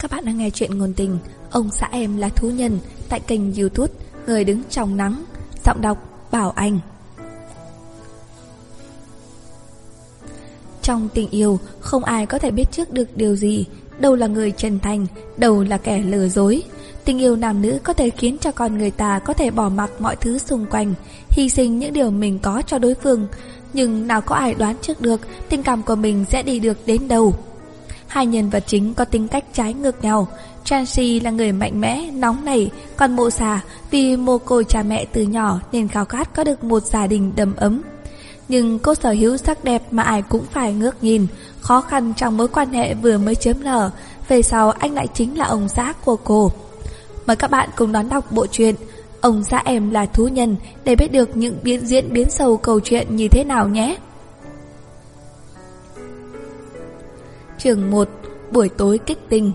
Các bạn đang nghe chuyện ngôn tình Ông xã em là thú nhân tại kênh YouTube Người đứng trong nắng. Giọng đọc Bảo Anh. Trong tình yêu, không ai có thể biết trước được điều gì, đâu là người chân thành, đâu là kẻ lừa dối. Tình yêu nam nữ có thể khiến cho con người ta có thể bỏ mặc mọi thứ xung quanh, hy sinh những điều mình có cho đối phương. Nhưng nào có ai đoán trước được tình cảm của mình sẽ đi được đến đâu. Hai nhân vật chính có tính cách trái ngược nhau. Tracy là người mạnh mẽ, nóng nảy, còn Mộ Xà vì mồ côi cha mẹ từ nhỏ nên khao khát có được một gia đình đầm ấm. Nhưng cô sở hữu sắc đẹp mà ai cũng phải ngước nhìn. Khó khăn trong mối quan hệ vừa mới chớm nở, về sau anh lại chính là ông xã của cô. Mời các bạn cùng đón đọc bộ truyện Ông xã em là thú nhân để biết được những diễn biến sâu câu chuyện như thế nào nhé. Chương 1. Buổi tối kích tình.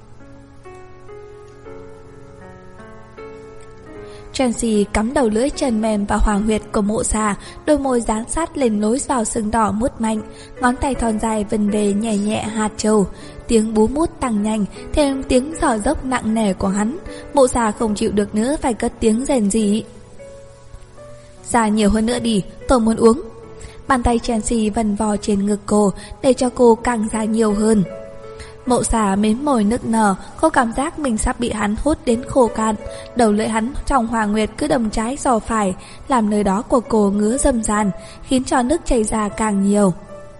Tracy cắm đầu lưỡi trần mềm vào hoàng huyệt của Mộ Xà, đôi môi dán sát lên lối vào sừng đỏ mút mạnh, ngón tay thon dài vần về nhẹ nhẹ hạt trầu. Tiếng bú mút tăng nhanh, thêm tiếng thở dốc nặng nề của hắn. Mộ Xà không chịu được nữa phải cất tiếng rền rỉ. Ra nhiều hơn nữa đi, tôi muốn uống. Bàn tay Tracy vần vò trên ngực cô để cho cô càng ra nhiều hơn. Mộ Xà mím môi nức nở, cô cảm giác mình sắp bị hắn hút đến khô cạn. Đầu lưỡi hắn trong hoàng nguyệt cứ đâm trái giò phải, làm nơi đó của cô ngứa râm ran, khiến cho nước chảy ra càng nhiều.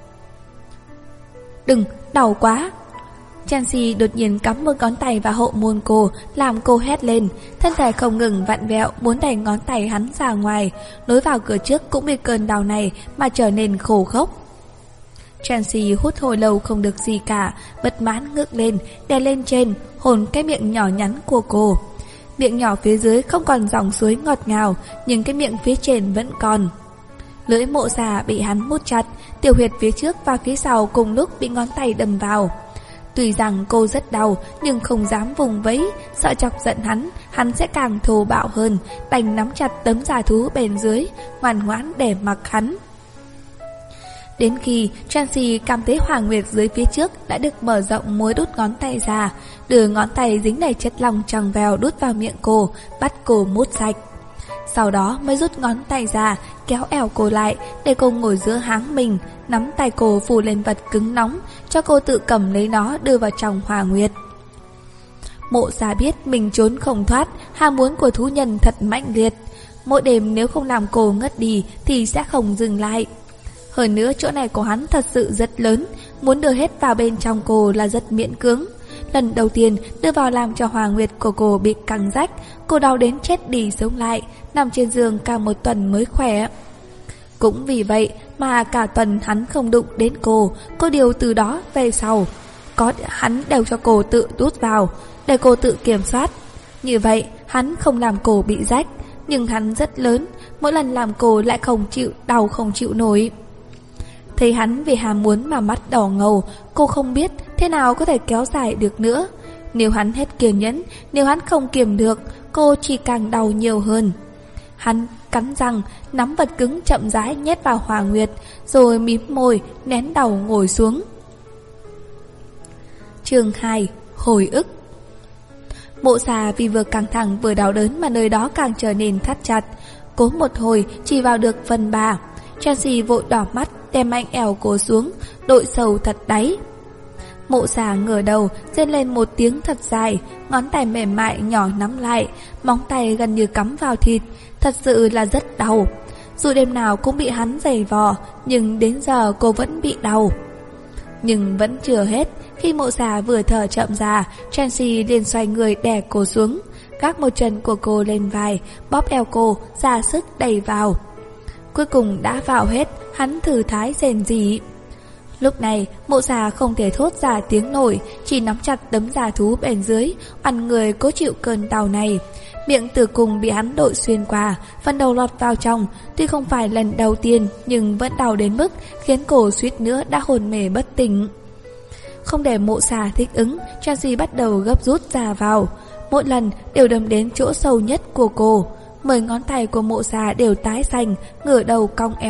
Đừng, đau quá. Tracy đột nhiên cắm một ngón tay vào hậu môn cô, làm cô hét lên. Thân thể không ngừng vặn vẹo, muốn đẩy ngón tay hắn ra ngoài. Lối vào cửa trước cũng bị cơn đau này mà trở nên khổ khốc. Tracy hút hồi lâu không được gì cả, bất mãn ngước lên, đè lên trên, hôn cái miệng nhỏ nhắn của cô. Miệng nhỏ phía dưới không còn dòng suối ngọt ngào, nhưng cái miệng phía trên vẫn còn. Lưỡi Mộ Xà bị hắn mút chặt, tiểu huyệt phía trước và phía sau cùng lúc bị ngón tay đâm vào. Tuy rằng cô rất đau, nhưng không dám vùng vẫy, sợ chọc giận hắn sẽ càng thô bạo hơn, đành nắm chặt tấm da thú bên dưới, ngoan ngoãn để mặc hắn. Đến khi Tracy cảm thấy hoàng nguyệt dưới phía trước đã được mở rộng, múa đút ngón tay ra, đưa ngón tay dính đầy chất lỏng tròng vèo đút vào miệng cô, bắt cô mút sạch. Sau đó mới rút ngón tay ra, kéo eo cô lại để cô ngồi giữa háng mình, nắm tay cô phủ lên vật cứng nóng, cho cô tự cầm lấy nó đưa vào trong hoàng nguyệt. Mộ Xà biết mình trốn không thoát, ham muốn của thú nhân thật mãnh liệt. Mỗi đêm nếu không làm cô ngất đi thì sẽ không dừng lại. Hơn nữa chỗ này của hắn thật sự rất lớn, muốn đưa hết vào bên trong cô là rất miễn cưỡng. Lần đầu tiên đưa vào làm cho hoàng nguyệt của cô bị căng rách, cô đau đến chết đi sống lại, nằm trên giường cả một tuần mới khỏe. Cũng vì vậy mà cả tuần hắn không đụng đến cô điều từ đó về sau hắn đều cho cô tự đút vào, để cô tự kiểm soát. Như vậy hắn không làm cô bị rách, nhưng hắn rất lớn, mỗi lần làm cô lại không chịu đau không chịu nổi. Thấy hắn vì ham muốn mà mắt đỏ ngầu, cô không biết thế nào có thể kéo dài được nữa. Nếu hắn hết kiên nhẫn, nếu hắn không kiềm được, cô chỉ càng đau nhiều hơn. Hắn cắn răng, nắm vật cứng chậm rãi nhét vào hoàng nguyệt, rồi mím môi, nén đầu ngồi xuống. Chương 2. Hồi ức. Mộ Xà vì vừa căng thẳng vừa đau đớn mà nơi đó càng trở nên thắt chặt. Cố một hồi chỉ vào được phần 3. Tracy vội đỏ mắt, đem mạnh eo cô xuống, đội sâu thật đáy. Mộ Xà ngửa đầu, rên lên một tiếng thật dài, ngón tay mềm mại nhỏ nắm lại, móng tay gần như cắm vào thịt, thật sự là rất đau. Dù đêm nào cũng bị hắn giày vò, nhưng đến giờ cô vẫn bị đau. Nhưng vẫn chưa hết, khi Mộ Xà vừa thở chậm ra, Tracy liền xoay người đè cô xuống, gác một chân của cô lên vai, bóp eo cô, ra sức đẩy vào. Cuối cùng đã vào hết, hắn thử thái rền rỉ. Lúc này Mộ Xà không thể thốt ra tiếng nổi, chỉ nắm chặt tấm da thú bên dưới, oằn người cố chịu cơn đau này. Miệng tử cung bị hắn đội xuyên qua, phần đầu lọt vào trong. Tuy không phải lần đầu tiên, nhưng vẫn đau đến mức khiến cô suýt nữa đã hôn mê bất tỉnh. Không để Mộ Xà thích ứng, Tracy bắt đầu gấp rút ra vào. Mỗi lần đều đâm đến chỗ sâu nhất của cô. 10 ngón tay của Mộ Xà đều tái xanh, ngửa đầu cong eo,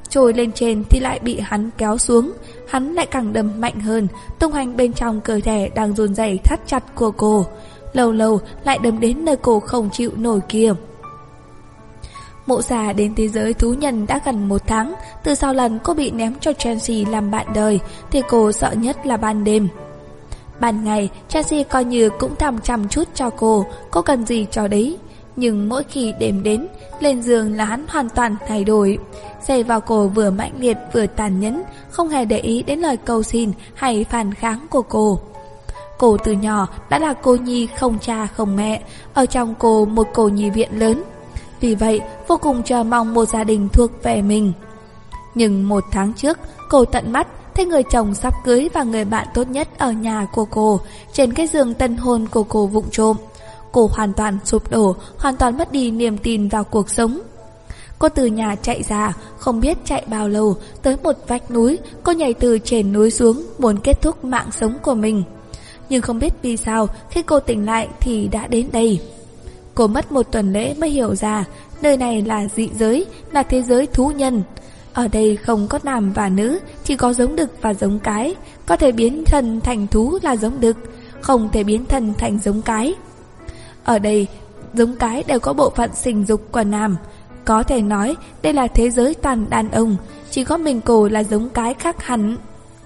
trồi lên trên thì lại bị hắn kéo xuống. Hắn lại càng đâm mạnh hơn, tung hoành bên trong cơ thể đang run rẩy thắt chặt của cô. Lâu lâu lại đâm đến nơi cô không chịu nổi kia. Mộ Xà đến thế giới thú nhân đã gần 1 tháng. Từ sau lần cô bị ném cho Chelsea làm bạn đời thì cô sợ nhất là ban đêm. Ban ngày Chelsea coi như cũng chăm chút cho cô cần gì cho đấy. Nhưng mỗi khi đêm đến, lên giường là hắn hoàn toàn thay đổi. Giày vào cô vừa mãnh liệt vừa tàn nhẫn, không hề để ý đến lời cầu xin hay phản kháng của cô. Cô từ nhỏ đã là cô nhi không cha không mẹ, ở trong cô một cô nhi viện lớn. Vì vậy vô cùng chờ mong một gia đình thuộc về mình. Nhưng 1 tháng trước, cô tận mắt thấy người chồng sắp cưới và người bạn tốt nhất ở nhà của cô trên cái giường tân hôn của cô vụng trộm. Cô hoàn toàn sụp đổ, hoàn toàn mất đi niềm tin vào cuộc sống. Cô từ nhà chạy ra, không biết chạy bao lâu, tới một vách núi, cô nhảy từ trên núi xuống, muốn kết thúc mạng sống của mình. Nhưng không biết vì sao, khi cô tỉnh lại thì đã đến đây. Cô mất 1 tuần lễ mới hiểu ra, nơi này là dị giới, là thế giới thú nhân. Ở đây không có nam và nữ, chỉ có giống đực và giống cái. Có thể biến thân thành thú là giống đực, không thể biến thân thành giống cái. Ở đây, giống cái đều có bộ phận sinh dục của nam. Có thể nói đây là thế giới toàn đàn ông, chỉ có mình cô là giống cái khác hẳn.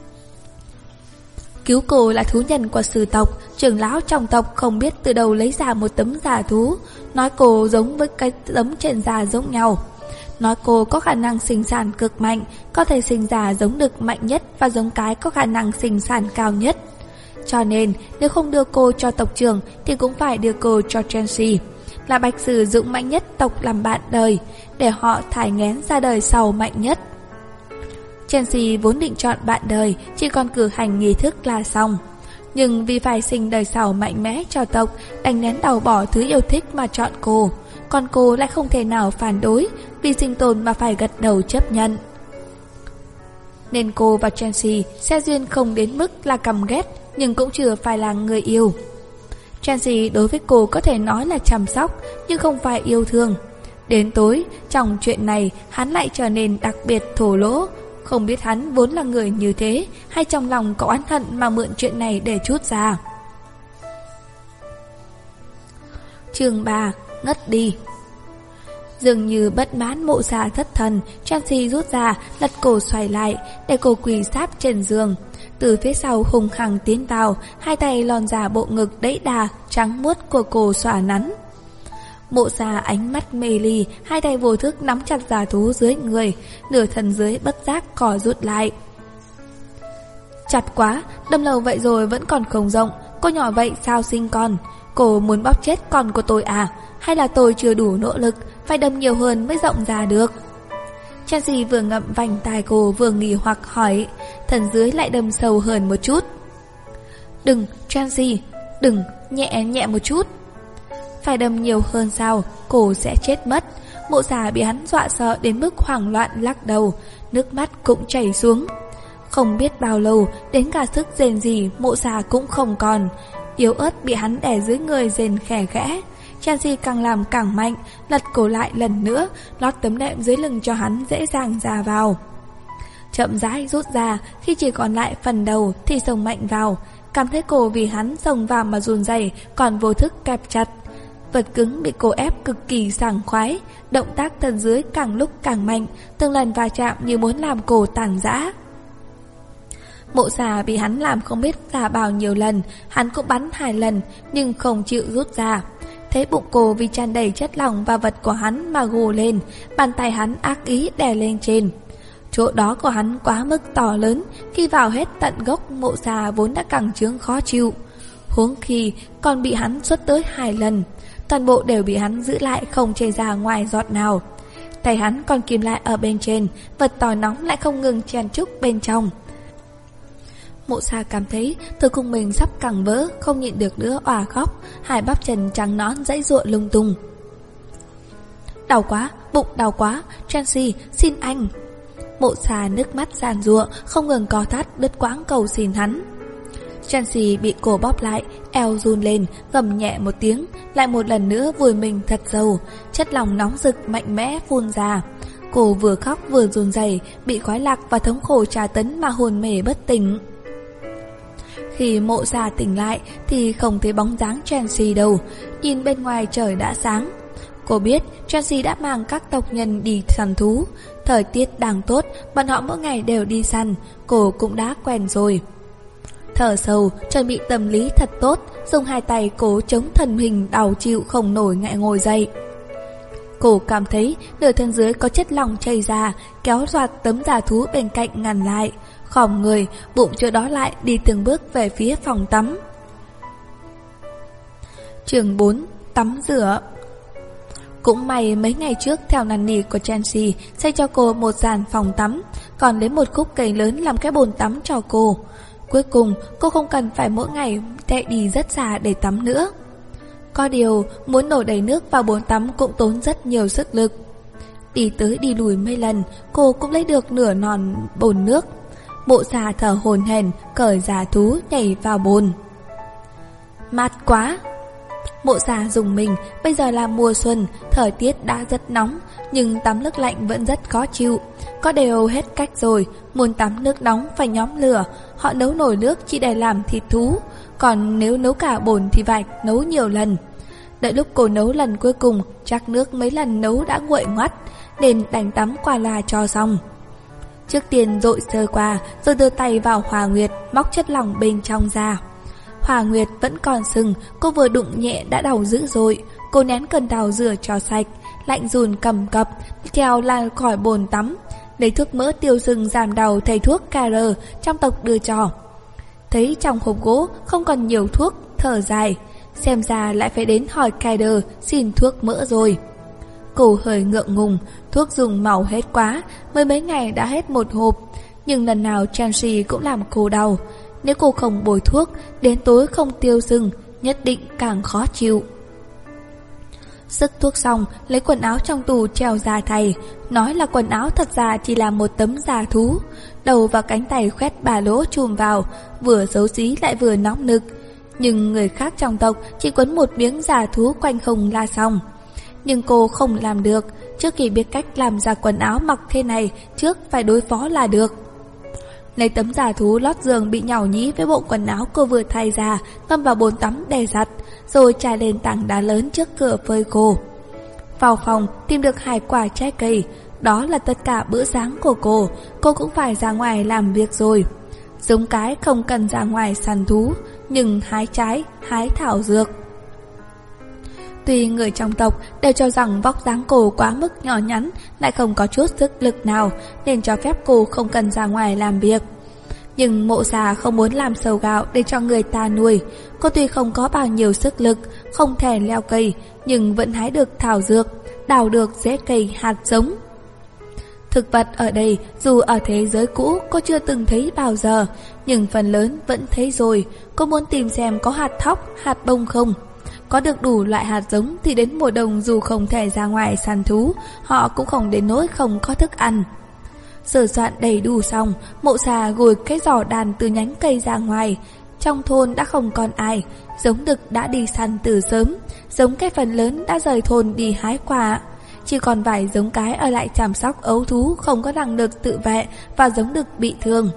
Cứu cô là thú nhân của sư tộc, trưởng lão trong tộc không biết từ đâu lấy ra một tấm giả thú, nói cô giống với cái tấm trên da giống nhau. Nói cô có khả năng sinh sản cực mạnh, có thể sinh ra giống đực mạnh nhất và giống cái có khả năng sinh sản cao nhất. Cho nên nếu không đưa cô cho tộc trưởng thì cũng phải đưa cô cho Chelsea, là bạch sử dũng mạnh nhất tộc làm bạn đời, để họ thải nghén ra đời sau mạnh nhất. Chelsea vốn định chọn bạn đời, chỉ còn cử hành nghi thức là xong. Nhưng vì phải sinh đời sau mạnh mẽ cho tộc, đành nén đầu bỏ thứ yêu thích mà chọn cô. Còn cô lại không thể nào phản đối, vì sinh tồn mà phải gật đầu chấp nhận. Nên cô và Chelsea sẽ duyên không đến mức là căm ghét, nhưng cũng chưa phải là người yêu. Chelsea đối với cô có thể nói là chăm sóc, nhưng không phải yêu thương. Đến tối, trong chuyện này hắn lại trở nên đặc biệt thổ lỗ. Không biết hắn vốn là người như thế, hay trong lòng có oán hận mà mượn chuyện này để trút ra. Chương 3. Ngất đi. Dường như bất mãn Mộ Xà thất thần, Chelsea rút ra, lật cổ xoay lại, để cô quỳ sát trên giường. Từ phía sau hùng hằng tiến vào, 2 tay lòn ra bộ ngực đẫy đà, trắng muốt của cô xòa nắn. Mộ Xà ánh mắt mê ly, 2 tay vô thức nắm chặt giả thú dưới người, nửa thân dưới bất giác cò rút lại. Chặt quá, đâm lâu vậy rồi vẫn còn không rộng, cô nhỏ vậy sao sinh con? Cô muốn bóp chết con của tôi à? Hay là tôi chưa đủ nỗ lực, phải đâm nhiều hơn mới rộng ra được? Chelsea vừa ngậm vành tai cô vừa nghi hoặc hỏi, thân dưới lại đâm sâu hơn một chút. Đừng, Chelsea, đừng, nhẹ nhẹ một chút. Phải đâm nhiều hơn sao, cô sẽ chết mất. Mộ Xà bị hắn dọa sợ đến mức hoảng loạn lắc đầu, nước mắt cũng chảy xuống. Không biết bao lâu, đến cả sức rên gì Mộ Xà cũng không còn. Yếu ớt bị hắn đè dưới người rên khẽ khẽ. Chelsea càng làm càng mạnh, lật cổ lại lần nữa, lót tấm đệm dưới lưng cho hắn dễ dàng ra vào. Chậm rãi rút ra, khi chỉ còn lại phần đầu thì xông mạnh vào. Cảm thấy cổ vì hắn xông vào mà run rẩy, còn vô thức kẹp chặt. Vật cứng bị cô ép cực kỳ sảng khoái, động tác thân dưới càng lúc càng mạnh, từng lần va chạm như muốn làm cổ tàn rã. Mộ Xà bị hắn làm không biết ra bao nhiêu lần, hắn cũng bắn 2 lần nhưng không chịu rút ra. Thấy bụng cô vì tràn đầy chất lỏng và vật của hắn mà gồ lên, bàn tay hắn ác ý đè lên trên. Chỗ đó của hắn quá mức to lớn, khi vào hết tận gốc Mộ Xà vốn đã căng chướng khó chịu. Huống khi còn bị hắn xuất tới 2 lần, toàn bộ đều bị hắn giữ lại không chảy ra ngoài giọt nào. Tay hắn còn kìm lại ở bên trên, vật to nóng lại không ngừng chen chúc bên trong. Mộ Xà cảm thấy tử cung mình sắp căng vỡ, không nhịn được nữa òa khóc, 2 bắp chân trắng nõn giãy giụa lung tung. Đau quá, bụng đau quá, Chelsea, xin anh. Mộ Xà nước mắt giàn giụa, không ngừng co thắt đứt quãng cầu xin hắn. Chelsea bị cổ bóp lại, eo run lên, gầm nhẹ một tiếng, lại một lần nữa vùi mình thật sâu, chất lỏng nóng rực mạnh mẽ phun ra. Cô vừa khóc vừa run rẩy, bị khoái lạc và thống khổ tra tấn mà hồn mê bất tỉnh. Khi Mộ Già tỉnh lại thì không thấy bóng dáng Chelsea đâu. Nhìn bên ngoài trời đã sáng. Cô biết Chelsea đã mang các tộc nhân đi săn thú. Thời tiết đang tốt, bọn họ mỗi ngày đều đi săn. Cô cũng đã quen rồi. Thở sâu, chuẩn bị tâm lý thật tốt, dùng hai tay cố chống thân hình đau chịu không nổi ngại ngồi dậy. Cô cảm thấy nửa thân dưới có chất lỏng chảy ra, kéo soạt tấm da thú bên cạnh ngăn lại. Khom người, bụng chỗ đó lại, đi từng bước về phía phòng tắm. Chương 4. Tắm rửa. Cũng may mấy ngày trước theo năn nỉ của Chelsea xây cho cô một dàn phòng tắm, còn lấy một khúc cây lớn làm cái bồn tắm cho cô. Cuối cùng cô không cần phải mỗi ngày chạy đi rất xa để tắm nữa. Có điều muốn đổ đầy nước vào bồn tắm cũng tốn rất nhiều sức lực. Đi tới đi lùi mấy lần, cô cũng lấy được nửa nòn bồn nước. Mộ Già thở hổn hển, cởi da thú nhảy vào bồn. Mát quá! Mộ Già dùng mình, bây giờ là mùa xuân, thời tiết đã rất nóng, nhưng tắm nước lạnh vẫn rất khó chịu. Có đều hết cách rồi, muốn tắm nước nóng phải nhóm lửa, họ nấu nồi nước chỉ để làm thịt thú, còn nếu nấu cả bồn thì phải nấu nhiều lần. Đợi lúc cô nấu lần cuối cùng, chắc nước mấy lần nấu đã nguội ngoắt, nên đành tắm qua loa cho xong. Trước tiên dội sơ qua, rồi đưa tay vào Hòa Nguyệt, móc chất lỏng bên trong ra. Hòa Nguyệt vẫn còn sưng, cô vừa đụng nhẹ đã đau dữ dội. Cô nén cơn đau rửa cho sạch, lạnh run cầm cập, treo la khỏi bồn tắm, lấy thuốc mỡ tiêu sưng giảm đau thầy thuốc KR trong tộc đưa cho. Thấy trong hộp gỗ không còn nhiều thuốc, thở dài, xem ra lại phải đến hỏi KR xin thuốc mỡ rồi. Cô hơi ngượng ngùng, thuốc dùng màu hết quá, mới mấy ngày đã hết một hộp, nhưng lần nào Chelsea cũng làm cô đau. Nếu cô không bôi thuốc, đến tối không tiêu sưng, nhất định càng khó chịu. Sức thuốc xong, lấy quần áo trong tủ treo ra thay. Nói là quần áo thật ra chỉ là một tấm da thú. Đầu và cánh tay khoét 3 lỗ chùm vào, vừa xấu xí lại vừa nóng nực. Nhưng người khác trong tộc chỉ quấn một miếng da thú quanh hông là xong. Nhưng cô không làm được, trước khi biết cách làm ra quần áo mặc thế này, trước phải đối phó là được. Lấy tấm da thú lót giường bị nhàu nhĩ với bộ quần áo cô vừa thay ra, ngâm vào bồn tắm để giặt, rồi trải lên tảng đá lớn trước cửa phơi khô. Vào phòng tìm được 2 quả trái cây, đó là tất cả bữa sáng của cô cũng phải ra ngoài làm việc rồi. Giống cái không cần ra ngoài săn thú, nhưng hái trái, hái thảo dược. Tuy người trong tộc đều cho rằng vóc dáng cô quá mức nhỏ nhắn, lại không có chút sức lực nào, nên cho phép cô không cần ra ngoài làm việc. Nhưng Mộ Già không muốn làm sầu gạo để cho người ta nuôi. Cô tuy không có bao nhiêu sức lực, không thể leo cây, nhưng vẫn hái được thảo dược, đào được rễ cây hạt giống. Thực vật ở đây dù ở thế giới cũ cô chưa từng thấy bao giờ, nhưng phần lớn vẫn thấy rồi. Cô muốn tìm xem có hạt thóc, hạt bông không. Có được đủ loại hạt giống thì đến mùa đông dù không thể ra ngoài săn thú, họ cũng không đến nỗi không có thức ăn. Sửa soạn đầy đủ xong, Mộ Già gùi cái giỏ đàn từ nhánh cây ra ngoài. Trong thôn đã không còn ai, giống đực đã đi săn từ sớm, giống cái phần lớn đã rời thôn đi hái quả. Chỉ còn vài giống cái ở lại chăm sóc ấu thú không có năng lực tự vệ và giống đực bị thương.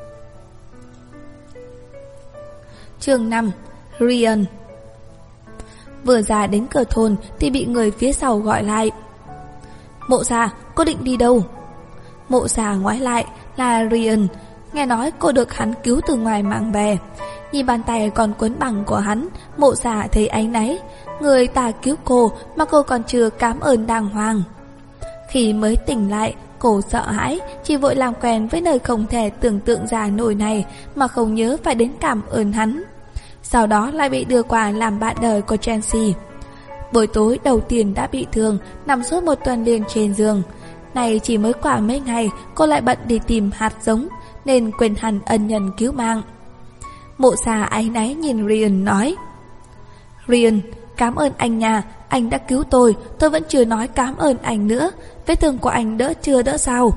Chương 5. Ryan. Vừa ra đến cửa thôn thì bị người phía sau gọi lại. Mộ Già, cô định đi đâu? Mộ Già ngoái lại là Ryan. Nghe nói cô được hắn cứu từ ngoài mang về. Nhìn bàn tay còn quấn bằng của hắn, Mộ Già thấy áy náy. Người ta cứu cô mà cô còn chưa cảm ơn đàng hoàng. Khi mới tỉnh lại, cô sợ hãi, chỉ vội làm quen với nơi không thể tưởng tượng ra nổi này mà không nhớ phải đến cảm ơn hắn. Sau đó lại bị đưa qua làm bạn đời của Chelsea. Buổi tối đầu tiên đã bị thương, nằm suốt một tuần liền trên giường. Này chỉ mới qua mấy ngày, cô lại bận đi tìm hạt giống, nên quên hẳn ân nhân cứu mạng. Mộ Già áy náy nhìn Ryan nói: Ryan, cảm ơn anh nha, anh đã cứu tôi vẫn chưa nói cảm ơn anh nữa. Vết thương của anh đỡ chưa đỡ sao?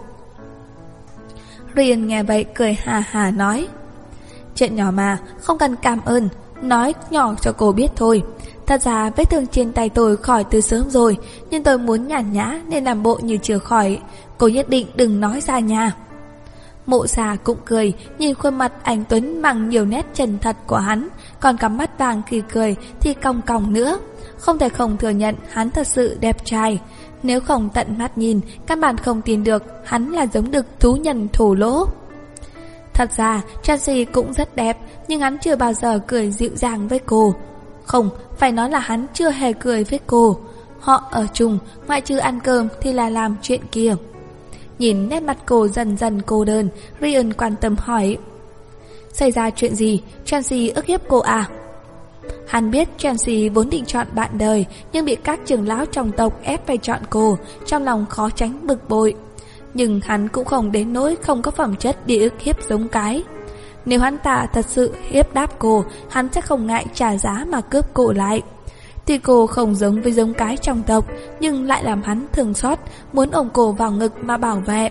Ryan nghe vậy cười hà hà nói: Chuyện nhỏ mà, không cần cảm ơn, nói nhỏ cho cô biết thôi. Thật ra vết thương trên tay tôi khỏi từ sớm rồi, nhưng tôi muốn nhàn nhã nên làm bộ như chưa khỏi. Cô nhất định đừng nói ra nha. Mộ Xà cũng cười, nhìn khuôn mặt anh Tuấn mang nhiều nét chân thật của hắn, còn cắm mắt vàng khi cười thì cong cong nữa. Không thể không thừa nhận hắn thật sự đẹp trai. Nếu không tận mắt nhìn, căn bản không tin được hắn là giống đực thú nhân thổ lỗ. Thật ra Tracy cũng rất đẹp, nhưng hắn chưa bao giờ cười dịu dàng với cô. Không, phải nói là hắn chưa hề cười với cô. Họ ở chung, ngoại trừ ăn cơm thì là làm chuyện kia. Nhìn nét mặt cô dần dần cô đơn, Ryan quan tâm hỏi: xảy ra chuyện gì? Tracy ức hiếp cô à? Hắn biết Tracy vốn định chọn bạn đời, nhưng bị các trưởng lão trong tộc ép phải chọn cô, trong lòng khó tránh bực bội. Nhưng hắn cũng không đến nỗi không có phẩm chất để ức hiếp giống cái. Nếu hắn ta thật sự hiếp đáp cô, hắn sẽ không ngại trả giá mà cướp cô lại. Tuy cô không giống với giống cái trong tộc, nhưng lại làm hắn thương xót, muốn ôm cô vào ngực mà bảo vệ.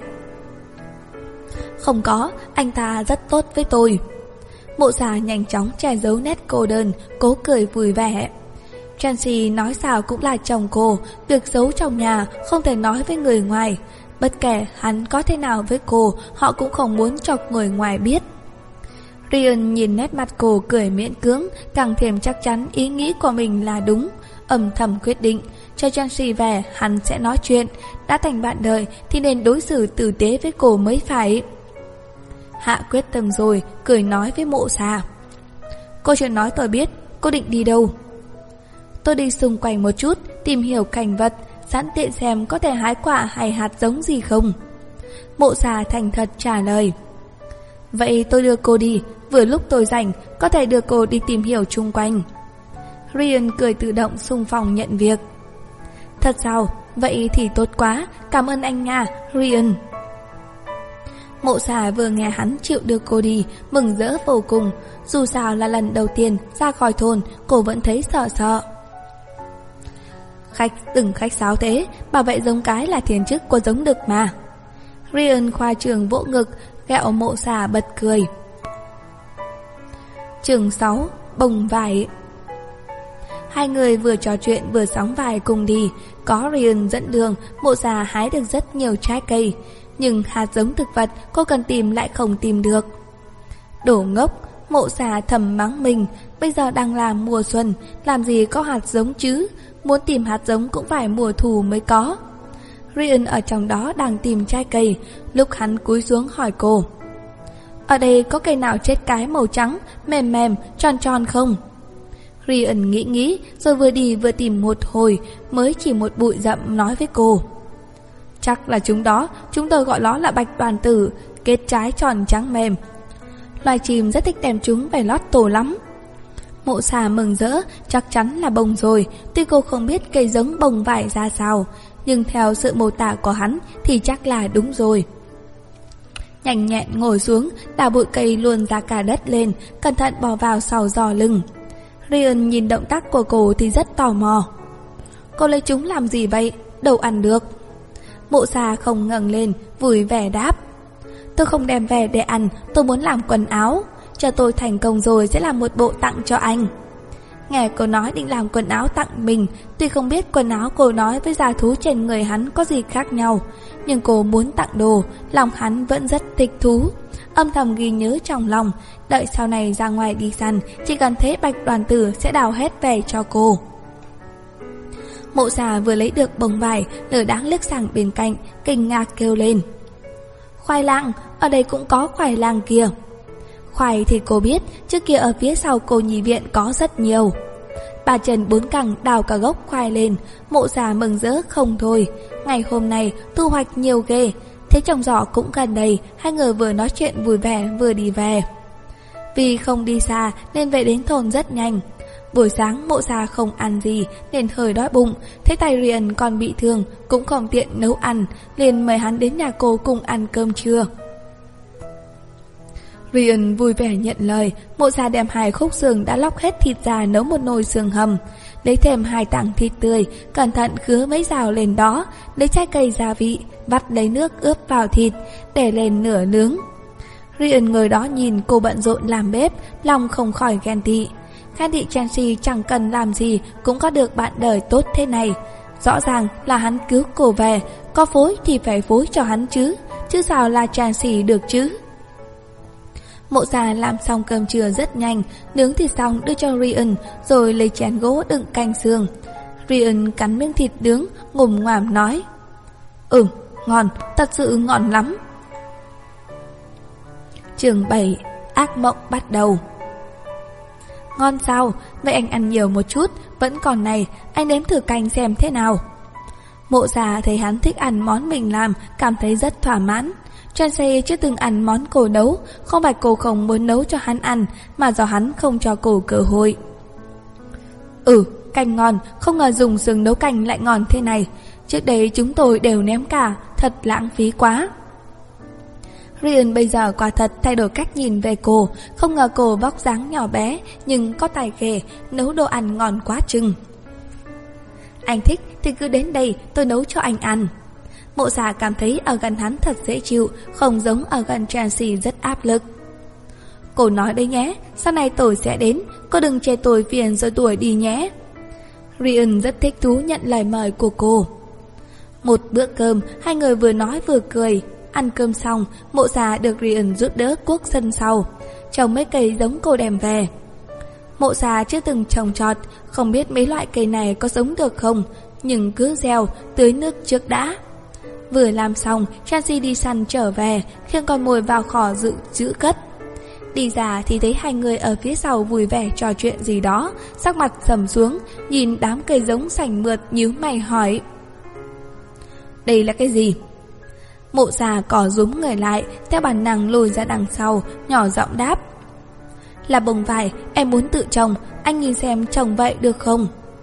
Không có, anh ta rất tốt với tôi. Mộ Xà nhanh chóng che giấu nét cô đơn, cố cười vui vẻ. Tracy nói sao cũng là chồng cô, việc giấu trong nhà không thể nói với người ngoài. Bất kể hắn có thế nào với cô, họ cũng không muốn cho người ngoài biết. Ryan nhìn nét mặt cô cười miễn cưỡng, càng thêm chắc chắn ý nghĩ của mình là đúng. Âm thầm quyết định, cho Tracy về hắn sẽ nói chuyện. Đã thành bạn đời thì nên đối xử tử tế với cô mới phải. Hạ quyết tâm rồi, cười nói với Mộ Xà: cô chưa nói tôi biết, cô định đi đâu? Tôi đi xung quanh một chút, tìm hiểu cảnh vật, sẵn tiện xem có thể hái quả hay hạt giống gì không. Mộ Xà thành thật trả lời: vậy tôi đưa cô đi, vừa lúc tôi rảnh, có thể đưa cô đi tìm hiểu chung quanh. Ryan cười tự động xung phong nhận việc. Thật sao? Vậy thì tốt quá, cảm ơn anh nha, Ryan. Mộ Xà vừa nghe hắn chịu đưa cô đi, mừng rỡ vô cùng. Dù sao là lần đầu tiên ra khỏi thôn, cô vẫn thấy sợ. Đừng khách sáo thế, bảo vệ giống cái là thiên chức của giống đực mà. Ryan khoa trương vỗ ngực, ghẹo Mộ Xà bật cười. Chương 6: bồng vải. Hai người vừa trò chuyện vừa sóng vải cùng đi. Có Ryan dẫn đường, Mộ Xà hái được rất nhiều trái cây, nhưng hạt giống thực vật cô cần tìm lại không tìm được. Đổ ngốc, Mộ Xà thầm mắng mình. Bây giờ đang là mùa xuân, làm gì có hạt giống chứ? Muốn tìm hạt giống cũng phải mùa thu mới có. Ryan ở trong đó đang tìm trái cây. Lúc hắn cúi xuống hỏi cô: ở đây có cây nào chết cái màu trắng, mềm mềm, tròn tròn không? Ryan nghĩ rồi vừa đi vừa tìm một hồi, mới chỉ một bụi rậm nói với cô: chắc là chúng đó, chúng tôi gọi nó là bạch đoàn tử, kết trái tròn trắng mềm. Loài chim rất thích đem chúng về lót tổ lắm. Mộ Xà mừng rỡ, chắc chắn là bông rồi. Tuy cô không biết cây giống bông vải ra sao, nhưng theo sự mô tả của hắn thì chắc là đúng rồi. Nhanh nhẹn ngồi xuống, đào bụi cây luồn ra cả đất lên, cẩn thận bỏ vào sau giò lưng. Ryan nhìn động tác của cô thì rất tò mò. Cô lấy chúng làm gì vậy? Đâu ăn được. Mộ Xà không ngẩng lên, vui vẻ đáp: tôi không đem về để ăn, tôi muốn làm quần áo. Chờ tôi thành công rồi sẽ làm một bộ tặng cho anh. Nghe cô nói định làm quần áo tặng mình, tuy không biết quần áo cô nói với da thú trên người hắn có gì khác nhau, nhưng cô muốn tặng đồ, lòng hắn vẫn rất thích thú. Âm thầm ghi nhớ trong lòng, đợi sau này ra ngoài đi săn, chỉ cần thấy bạch đoàn tử sẽ đào hết về cho cô. Mộ Xà vừa lấy được bông vải, lờ đáng liếc sang bên cạnh, kinh ngạc kêu lên: khoai lang, ở đây cũng có khoai lang kìa. Khoai thì cô biết, trước kia ở phía sau cô nhi viện có rất nhiều. Bà Trần bốn cẳng đào cả gốc khoai lên. Mộ Xà mừng rỡ không thôi. Ngày hôm nay thu hoạch nhiều ghê. Thế trồng giỏ cũng gần đây, hai người vừa nói chuyện vui vẻ vừa đi về. Vì không đi xa nên về đến thôn rất nhanh. Buổi sáng Mộ Xà không ăn gì nên hơi đói bụng. Thấy tay Ryan còn bị thương, cũng không tiện nấu ăn, liền mời hắn đến nhà cô cùng ăn cơm trưa. Ryan vui vẻ nhận lời. Mộ Xà đem 2 khúc xương đã lóc hết thịt ra nấu một nồi xương hầm, lấy thêm 2 tảng thịt tươi, cẩn thận khứa mấy rào lên đó, lấy trái cây gia vị, vắt lấy nước ướp vào thịt, để lên nửa nướng. Ryan ngồi đó nhìn cô bận rộn làm bếp, lòng không khỏi ghen tị. ghen tị Chelsea chẳng cần làm gì cũng có được bạn đời tốt thế này. Rõ ràng là hắn cứu cô về, có phối thì phải phối cho hắn chứ sao là Chelsea được chứ. Mộ Già làm xong cơm trưa rất nhanh, nướng thịt xong đưa cho Ryan, rồi lấy chén gỗ đựng canh xương. Ryan cắn miếng thịt nướng, ngồm ngoàm nói: ngon, thật sự ngon lắm. Chương 7: Ác mộng bắt đầu. Ngon sao? Vậy anh ăn nhiều một chút, vẫn còn này, anh nếm thử canh xem thế nào. Mộ Già thấy hắn thích ăn món mình làm, cảm thấy rất thỏa mãn. Chelsea chưa từng ăn món cô nấu, không phải cô không muốn nấu cho hắn ăn, mà do hắn không cho cô cơ hội. Canh ngon, không ngờ dùng sừng nấu canh lại ngon thế này. Trước đây chúng tôi đều ném cả, thật lãng phí quá. Ryan bây giờ quả thật thay đổi cách nhìn về cô, không ngờ cô vóc dáng nhỏ bé nhưng có tài ghê, nấu đồ ăn ngon quá chừng. Anh thích thì cứ đến đây, tôi nấu cho anh ăn. Mộ Già cảm thấy ở gần hắn thật dễ chịu, không giống ở gần Chelsea rất áp lực. Cô nói đấy nhé, sau này tôi sẽ đến, cô đừng chê tôi phiền rồi đuổi đi nhé. Ryan rất thích thú nhận lời mời của cô. Một bữa cơm, hai người vừa nói vừa cười. Ăn cơm xong, Mộ Già được Ryan giúp đỡ cuốc sân sau, trồng mấy cây giống cô đem về. Mộ Già chưa từng trồng trọt, không biết mấy loại cây này có giống được không, nhưng cứ gieo, tưới nước trước đã. Vừa làm xong, Chelsea đi săn trở về, khiêng con mồi vào kho giữ cất. Đi ra thì thấy hai người ở phía sau vui vẻ trò chuyện gì đó, sắc mặt sầm xuống, nhìn đám cây giống sành mượt nhíu mày hỏi: đây là cái gì? Mộ Già cò rúm người lại, theo bản năng lùi ra đằng sau, nhỏ giọng đáp: là bông vải, em muốn tự trồng, anh nhìn xem trồng vậy được không?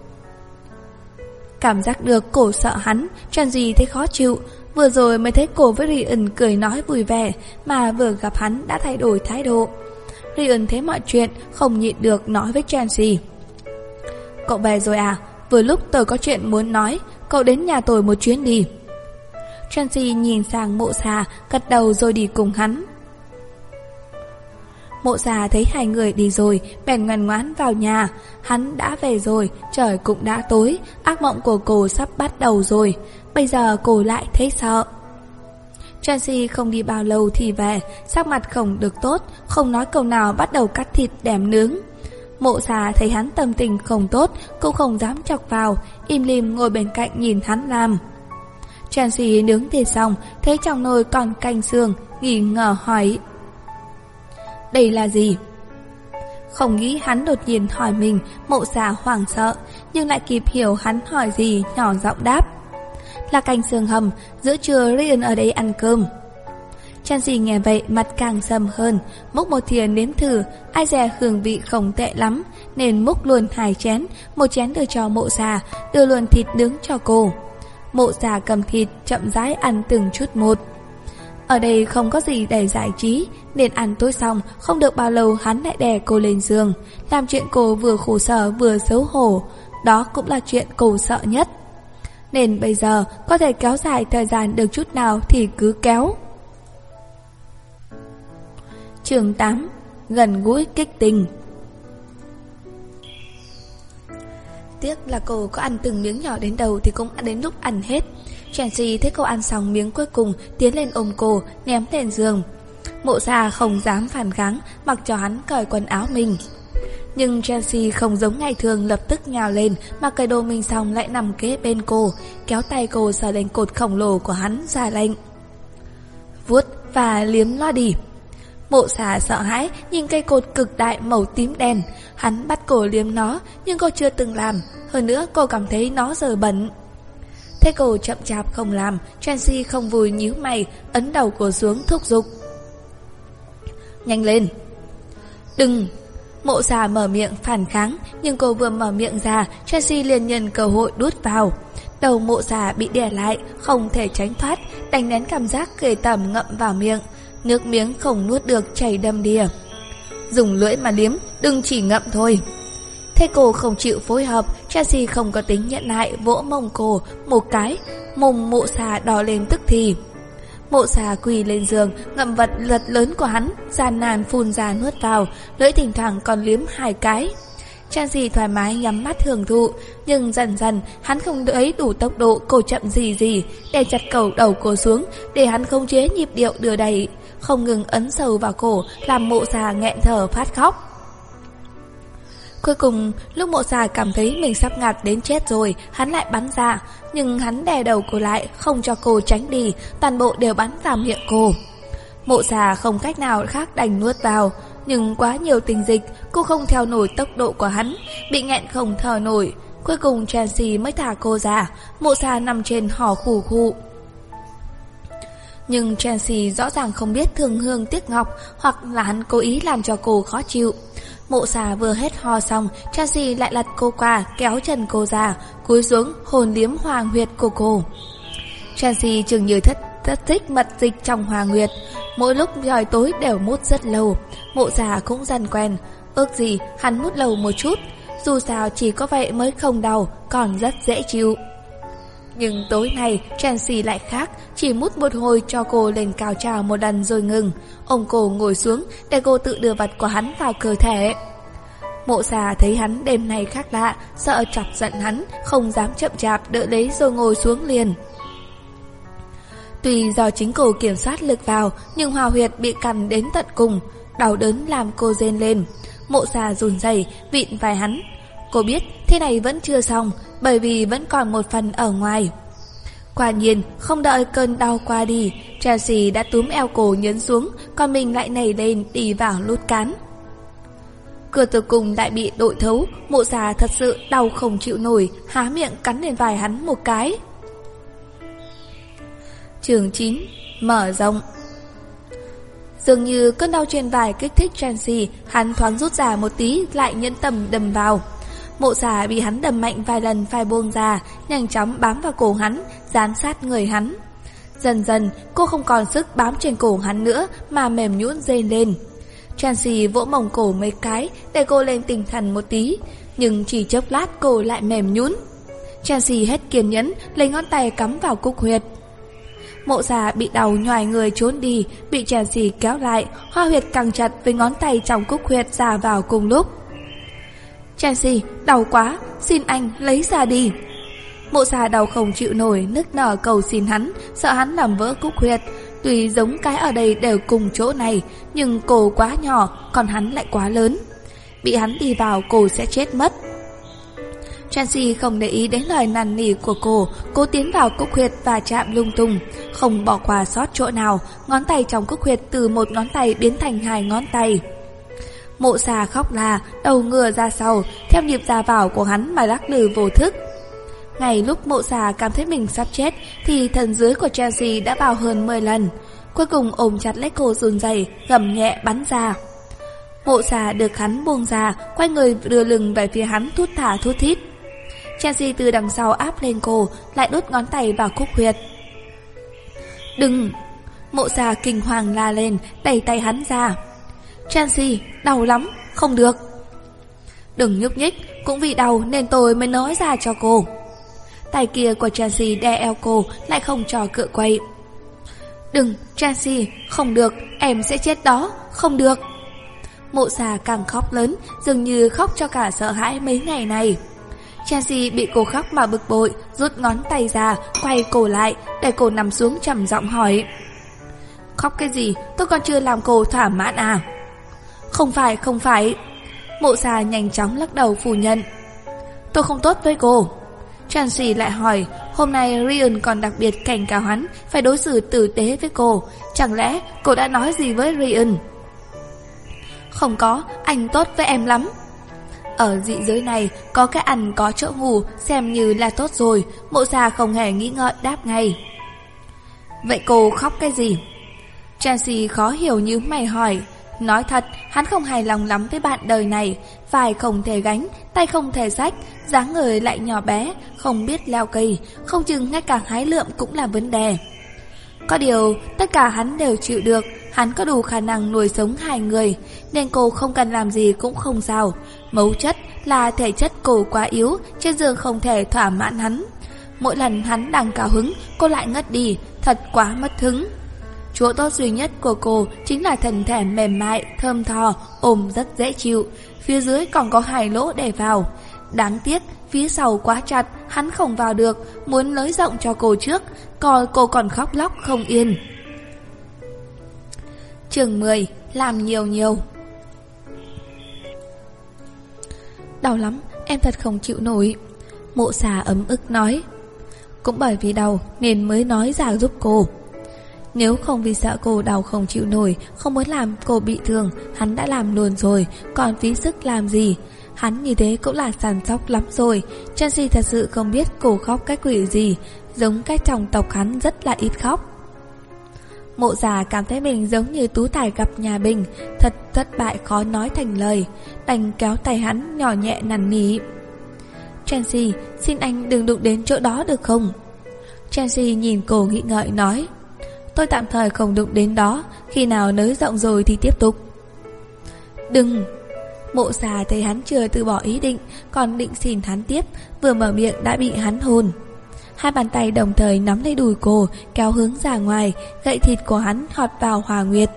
Cảm giác được cổ sợ hắn, Chelsea thấy khó chịu. Vừa rồi mới thấy cô với Ryan cười nói vui vẻ, mà vừa gặp hắn đã thay đổi thái độ. Ryan thấy mọi chuyện, không nhịn được nói với Chelsea: cậu về rồi à? Vừa lúc tôi có chuyện muốn nói, cậu đến nhà tôi một chuyến đi. Chelsea nhìn sang Mộ Già, gật đầu rồi đi cùng hắn. Mộ Già thấy hai người đi rồi, bèn ngoan ngoãn vào nhà. Hắn đã về rồi, trời cũng đã tối, ác mộng của cô sắp bắt đầu rồi. Bây giờ cô lại thấy sợ. Chelsea không đi bao lâu thì về, sắc mặt không được tốt, không nói câu nào bắt đầu cắt thịt đem nướng. Mộ Già thấy hắn tâm tình không tốt, cũng không dám chọc vào, im lìm ngồi bên cạnh nhìn hắn làm. Chelsea nướng thịt xong, thấy trong nồi còn canh xương, nghi ngờ hỏi: đây là gì? Không nghĩ hắn đột nhiên hỏi mình, Mộ Già hoảng sợ, nhưng lại kịp hiểu hắn hỏi gì, nhỏ giọng đáp: là canh xương hầm, giữa trưa Ryan ở đây ăn cơm. Chelsea nghe vậy mặt càng sầm hơn, múc một thìa nếm thử, ai dè hương vị không tệ lắm, nên múc luôn 2 chén, một chén đưa cho Mộ Già, đưa luôn thịt nướng cho cô. Mộ Già cầm thịt chậm rãi ăn từng chút một. Ở đây không có gì để giải trí, nên ăn tối xong không được bao lâu hắn lại đè cô lên giường, làm chuyện cô vừa khổ sở vừa xấu hổ. Đó cũng là chuyện cô sợ nhất. Nên bây giờ có thể kéo dài thời gian được chút nào thì cứ kéo. Chương 8: Gần gũi kích tình. Tiếc là cô có ăn từng miếng nhỏ đến đầu thì cũng đã đến lúc ăn hết. Chelsea thấy cô ăn xong miếng cuối cùng, tiến lên ôm cô, ném lên giường. Mộ Già không dám phản kháng, mặc cho hắn cởi quần áo mình. Nhưng Chelsea không giống ngày thường lập tức nhào lên, mà cởi đồ mình xong lại nằm kế bên cô, kéo tay cô sờ lên cột khổng lồ của hắn, ra lệnh: vuốt và liếm nó đi. Mộ Già sợ hãi nhìn cây cột cực đại màu tím đen. Hắn bắt cô liếm nó, nhưng cô chưa từng làm. Hơn nữa cô cảm thấy nó dơ bẩn. Thấy cô chậm chạp không làm, Chelsea không vui nhíu mày, ấn đầu cô xuống thúc giục: nhanh lên. Đừng. Mộ Già mở miệng phản kháng, nhưng cô vừa mở miệng ra, Chelsea liền nhân cơ hội đút vào. Đầu Mộ Già bị đè lại, không thể tránh thoát, đành nén cảm giác ghê tởm ngậm vào miệng. Nước miếng không nuốt được chảy đầm đìa. Dùng lưỡi mà liếm, đừng chỉ ngậm thôi. Thấy cô không chịu phối hợp, Chelsea không có tính nhận lại, vỗ mông cô một cái, mông Mộ Già đỏ lên tức thì. Mộ Già quỳ lên giường, ngậm vật lật lớn của hắn, gian nan phun ra nuốt vào, lưỡi thỉnh thoảng còn liếm 2 cái. Chelsea thoải mái nhắm mắt hưởng thụ, nhưng dần dần hắn không thấy đủ tốc độ cô chậm gì để chặt cầu đầu cô xuống, để hắn khống chế nhịp điệu đưa đẩy, không ngừng ấn sâu vào cổ, làm Mộ Xà nghẹn thở phát khóc. Cuối cùng, lúc Mộ Xà cảm thấy mình sắp ngạt đến chết rồi, hắn lại bắn ra, nhưng hắn đè đầu cô lại, không cho cô tránh đi, toàn bộ đều bắn vào miệng cô. Mộ Xà không cách nào khác đành nuốt vào, nhưng quá nhiều tình dịch, cô không theo nổi tốc độ của hắn, bị nghẹn không thở nổi. Cuối cùng Chelsea mới thả cô ra, Mộ Xà nằm trên hò khủ khụ. Nhưng Chelsea rõ ràng không biết thương hương tiếc ngọc, hoặc là hắn cố ý làm cho cô khó chịu. Mộ Xà vừa hết ho xong, Chelsea lại lật cô qua, kéo chân cô ra, cúi xuống hôn liếm hoàng huyệt của cô. Chelsea chừng như rất thích mật dịch trong hòa nguyệt, mỗi lúc trời tối đều mút rất lâu. Mộ Xà cũng dần quen, ước gì hắn mút lâu một chút, dù sao chỉ có vậy mới không đau, còn rất dễ chịu. Nhưng tối nay Chelsea lại khác, chỉ mút một hồi cho cô lên cao trào một lần rồi ngừng, ôm cô ngồi xuống để cô tự đưa vật của hắn vào cơ thể. Mộ Xà thấy hắn đêm nay khác lạ, sợ chọc giận hắn, không dám chậm chạp đỡ lấy rồi ngồi xuống liền. Tuy do chính cô kiểm soát lực vào, nhưng hòa huyệt bị cắn đến tận cùng, đau đớn làm cô rên lên. Mộ Xà run rẩy vịn vai hắn. Cô biết thế này vẫn chưa xong, bởi vì vẫn còn một phần ở ngoài. Quả nhiên, không đợi cơn đau qua đi, Chelsea đã túm eo cô nhấn xuống, còn mình lại nảy lên đi vào lút cán. Cửa tử cung lại bị đội thấu, Mộ Xà thật sự đau không chịu nổi, há miệng cắn lên vai hắn một cái. Chương 9. Mở rộng. Dường như cơn đau trên vai kích thích Chelsea, hắn thoáng rút ra một tí lại nhẫn tâm đâm vào. Mộ Xà bị hắn đâm mạnh vài lần phải buông ra, nhanh chóng bám vào cổ hắn, dán sát người hắn. Dần dần, cô không còn sức bám trên cổ hắn nữa mà mềm nhũn rên lên. Chelsea vỗ mông cổ mấy cái để cô lên tinh thần một tí, nhưng chỉ chốc lát cô lại mềm nhũn. Chelsea hết kiên nhẫn, lấy ngón tay cắm vào cúc huyệt. Mộ Xà bị đau nhoài người trốn đi, bị Chelsea kéo lại, hoa huyệt càng chặt với ngón tay trong cúc huyệt ra vào cùng lúc. Chelsea, đau quá, xin anh lấy ra đi. Mộ Xà đau không chịu nổi, nức nở cầu xin hắn, sợ hắn làm vỡ cúc huyệt. Tuy giống cái ở đây đều cùng chỗ này, nhưng cô quá nhỏ, còn hắn lại quá lớn. Bị hắn đi vào cô sẽ chết mất. Chelsea không để ý đến lời năn nỉ của cô tiến vào cúc huyệt và chạm lung tung, không bỏ qua sót chỗ nào, ngón tay trong cúc huyệt từ một ngón tay biến thành 2 ngón tay. Mộ Xà khóc là, đầu ngửa ra sau, theo nhịp ra vào của hắn mà lắc lư vô thức. Ngay lúc Mộ Xà cảm thấy mình sắp chết, thì thần dưới của Chelsea đã vào hơn 10 lần. Cuối cùng ôm chặt lấy cô run rẩy, gầm nhẹ bắn ra. Mộ Xà được hắn buông ra, quay người đưa lưng về phía hắn thút thả thút thít. Chelsea từ đằng sau áp lên cô, lại đút ngón tay vào cúc huyệt. Đừng! Mộ Xà kinh hoàng la lên, đẩy tay hắn ra. Chelsea, đau lắm, không được. Đừng nhúc nhích, cũng vì đau nên tôi mới nói ra cho cô. Tay kia của Chelsea đè eo cô, lại không cho cựa quay. Đừng, Chelsea, không được, em sẽ chết đó, không được. Mộ Xà càng khóc lớn, dường như khóc cho cả sợ hãi mấy ngày này. Chelsea bị cô khóc mà bực bội, rút ngón tay ra, quay cổ lại, để cô nằm xuống trầm giọng hỏi. Khóc cái gì, tôi còn chưa làm cô thỏa mãn à? Không phải. Mộ Xà nhanh chóng lắc đầu phủ nhận. Tôi không tốt với cô. Chelsea lại hỏi, hôm nay Ryan còn đặc biệt cảnh cáo hắn phải đối xử tử tế với cô. Chẳng lẽ cô đã nói gì với Ryan? Không có, anh tốt với em lắm. Ở dị giới này, có cái ăn có chỗ ngủ, xem như là tốt rồi. Mộ Xà không hề nghĩ ngợi đáp ngay. Vậy cô khóc cái gì? Chelsea khó hiểu như mày hỏi. Nói thật, hắn không hài lòng lắm với bạn đời này. Vai không thể gánh, tay không thể xách, dáng người lại nhỏ bé, không biết leo cây, không chừng ngay cả hái lượm cũng là vấn đề. Có điều, tất cả hắn đều chịu được. Hắn có đủ khả năng nuôi sống 2 người, nên cô không cần làm gì cũng không sao. Mấu chất là thể chất cô quá yếu, trên giường không thể thỏa mãn hắn. Mỗi lần hắn đang cao hứng, cô lại ngất đi, thật quá mất hứng. Chỗ tốt duy nhất của cô chính là thân thể mềm mại, thơm tho, ôm rất dễ chịu. Phía dưới còn có 2 lỗ để vào. Đáng tiếc, phía sau quá chặt, hắn không vào được, muốn nới rộng cho cô trước, coi cô còn khóc lóc không yên. Chương 10. Làm nhiều. Đau lắm, em thật không chịu nổi. Mộ Xà ấm ức nói. Cũng bởi vì đau nên mới nói ra giúp cô. Nếu không vì sợ cô đau không chịu nổi, không muốn làm cô bị thương, hắn đã làm luôn rồi, còn phí sức làm gì. Hắn như thế cũng là săn sóc lắm rồi. Chelsea thật sự không biết cô khóc cái quỷ gì, giống cái trong tộc hắn rất là ít khóc. Mộ Già cảm thấy mình giống như tú tài gặp nhà bình, thật thất bại khó nói thành lời, đành kéo tay hắn nhỏ nhẹ năn nỉ. Chelsea, xin anh đừng đụng đến chỗ đó được không? Chelsea nhìn cô nghĩ ngợi nói. Tôi tạm thời không đụng đến đó, khi nào nới rộng rồi thì tiếp tục. Đừng. Mộ Xà thấy hắn chưa từ bỏ ý định, còn định xin hắn tiếp, vừa mở miệng đã bị hắn hôn. 2 bàn tay đồng thời nắm lấy đùi cô, kéo hướng ra ngoài, gậy thịt của hắn họt vào Hòa Nguyệt.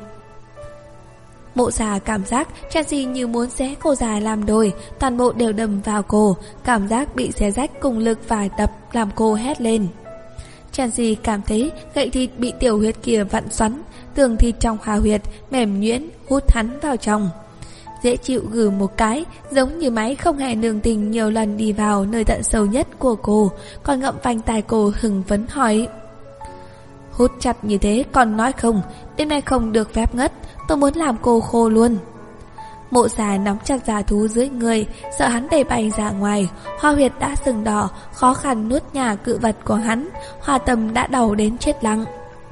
Mộ Xà cảm giác Chelsea như muốn xé cô già làm đôi, toàn bộ đều đâm vào cô, cảm giác bị xé rách cùng lực vài tập làm cô hét lên. Chelsea cảm thấy gậy thịt bị tiểu huyệt kia vặn xoắn, tường thịt trong Hòa Huyệt mềm nhuyễn hút hắn vào trong. Dễ chịu gừ một cái, giống như máy không hề nương tình nhiều lần đi vào nơi tận sâu nhất của cô, còn ngậm vành tai cô hưng phấn hỏi. Hút chặt như thế còn nói không, đêm nay không được phép ngất, tôi muốn làm cô khô luôn. Mộ Xà nắm chặt giả thú dưới người, sợ hắn đẩy bay ra ngoài. Hoa Huyệt đã sưng đỏ, khó khăn nuốt nhà cự vật của hắn. Hoa Tâm đã đau đến chết lặng.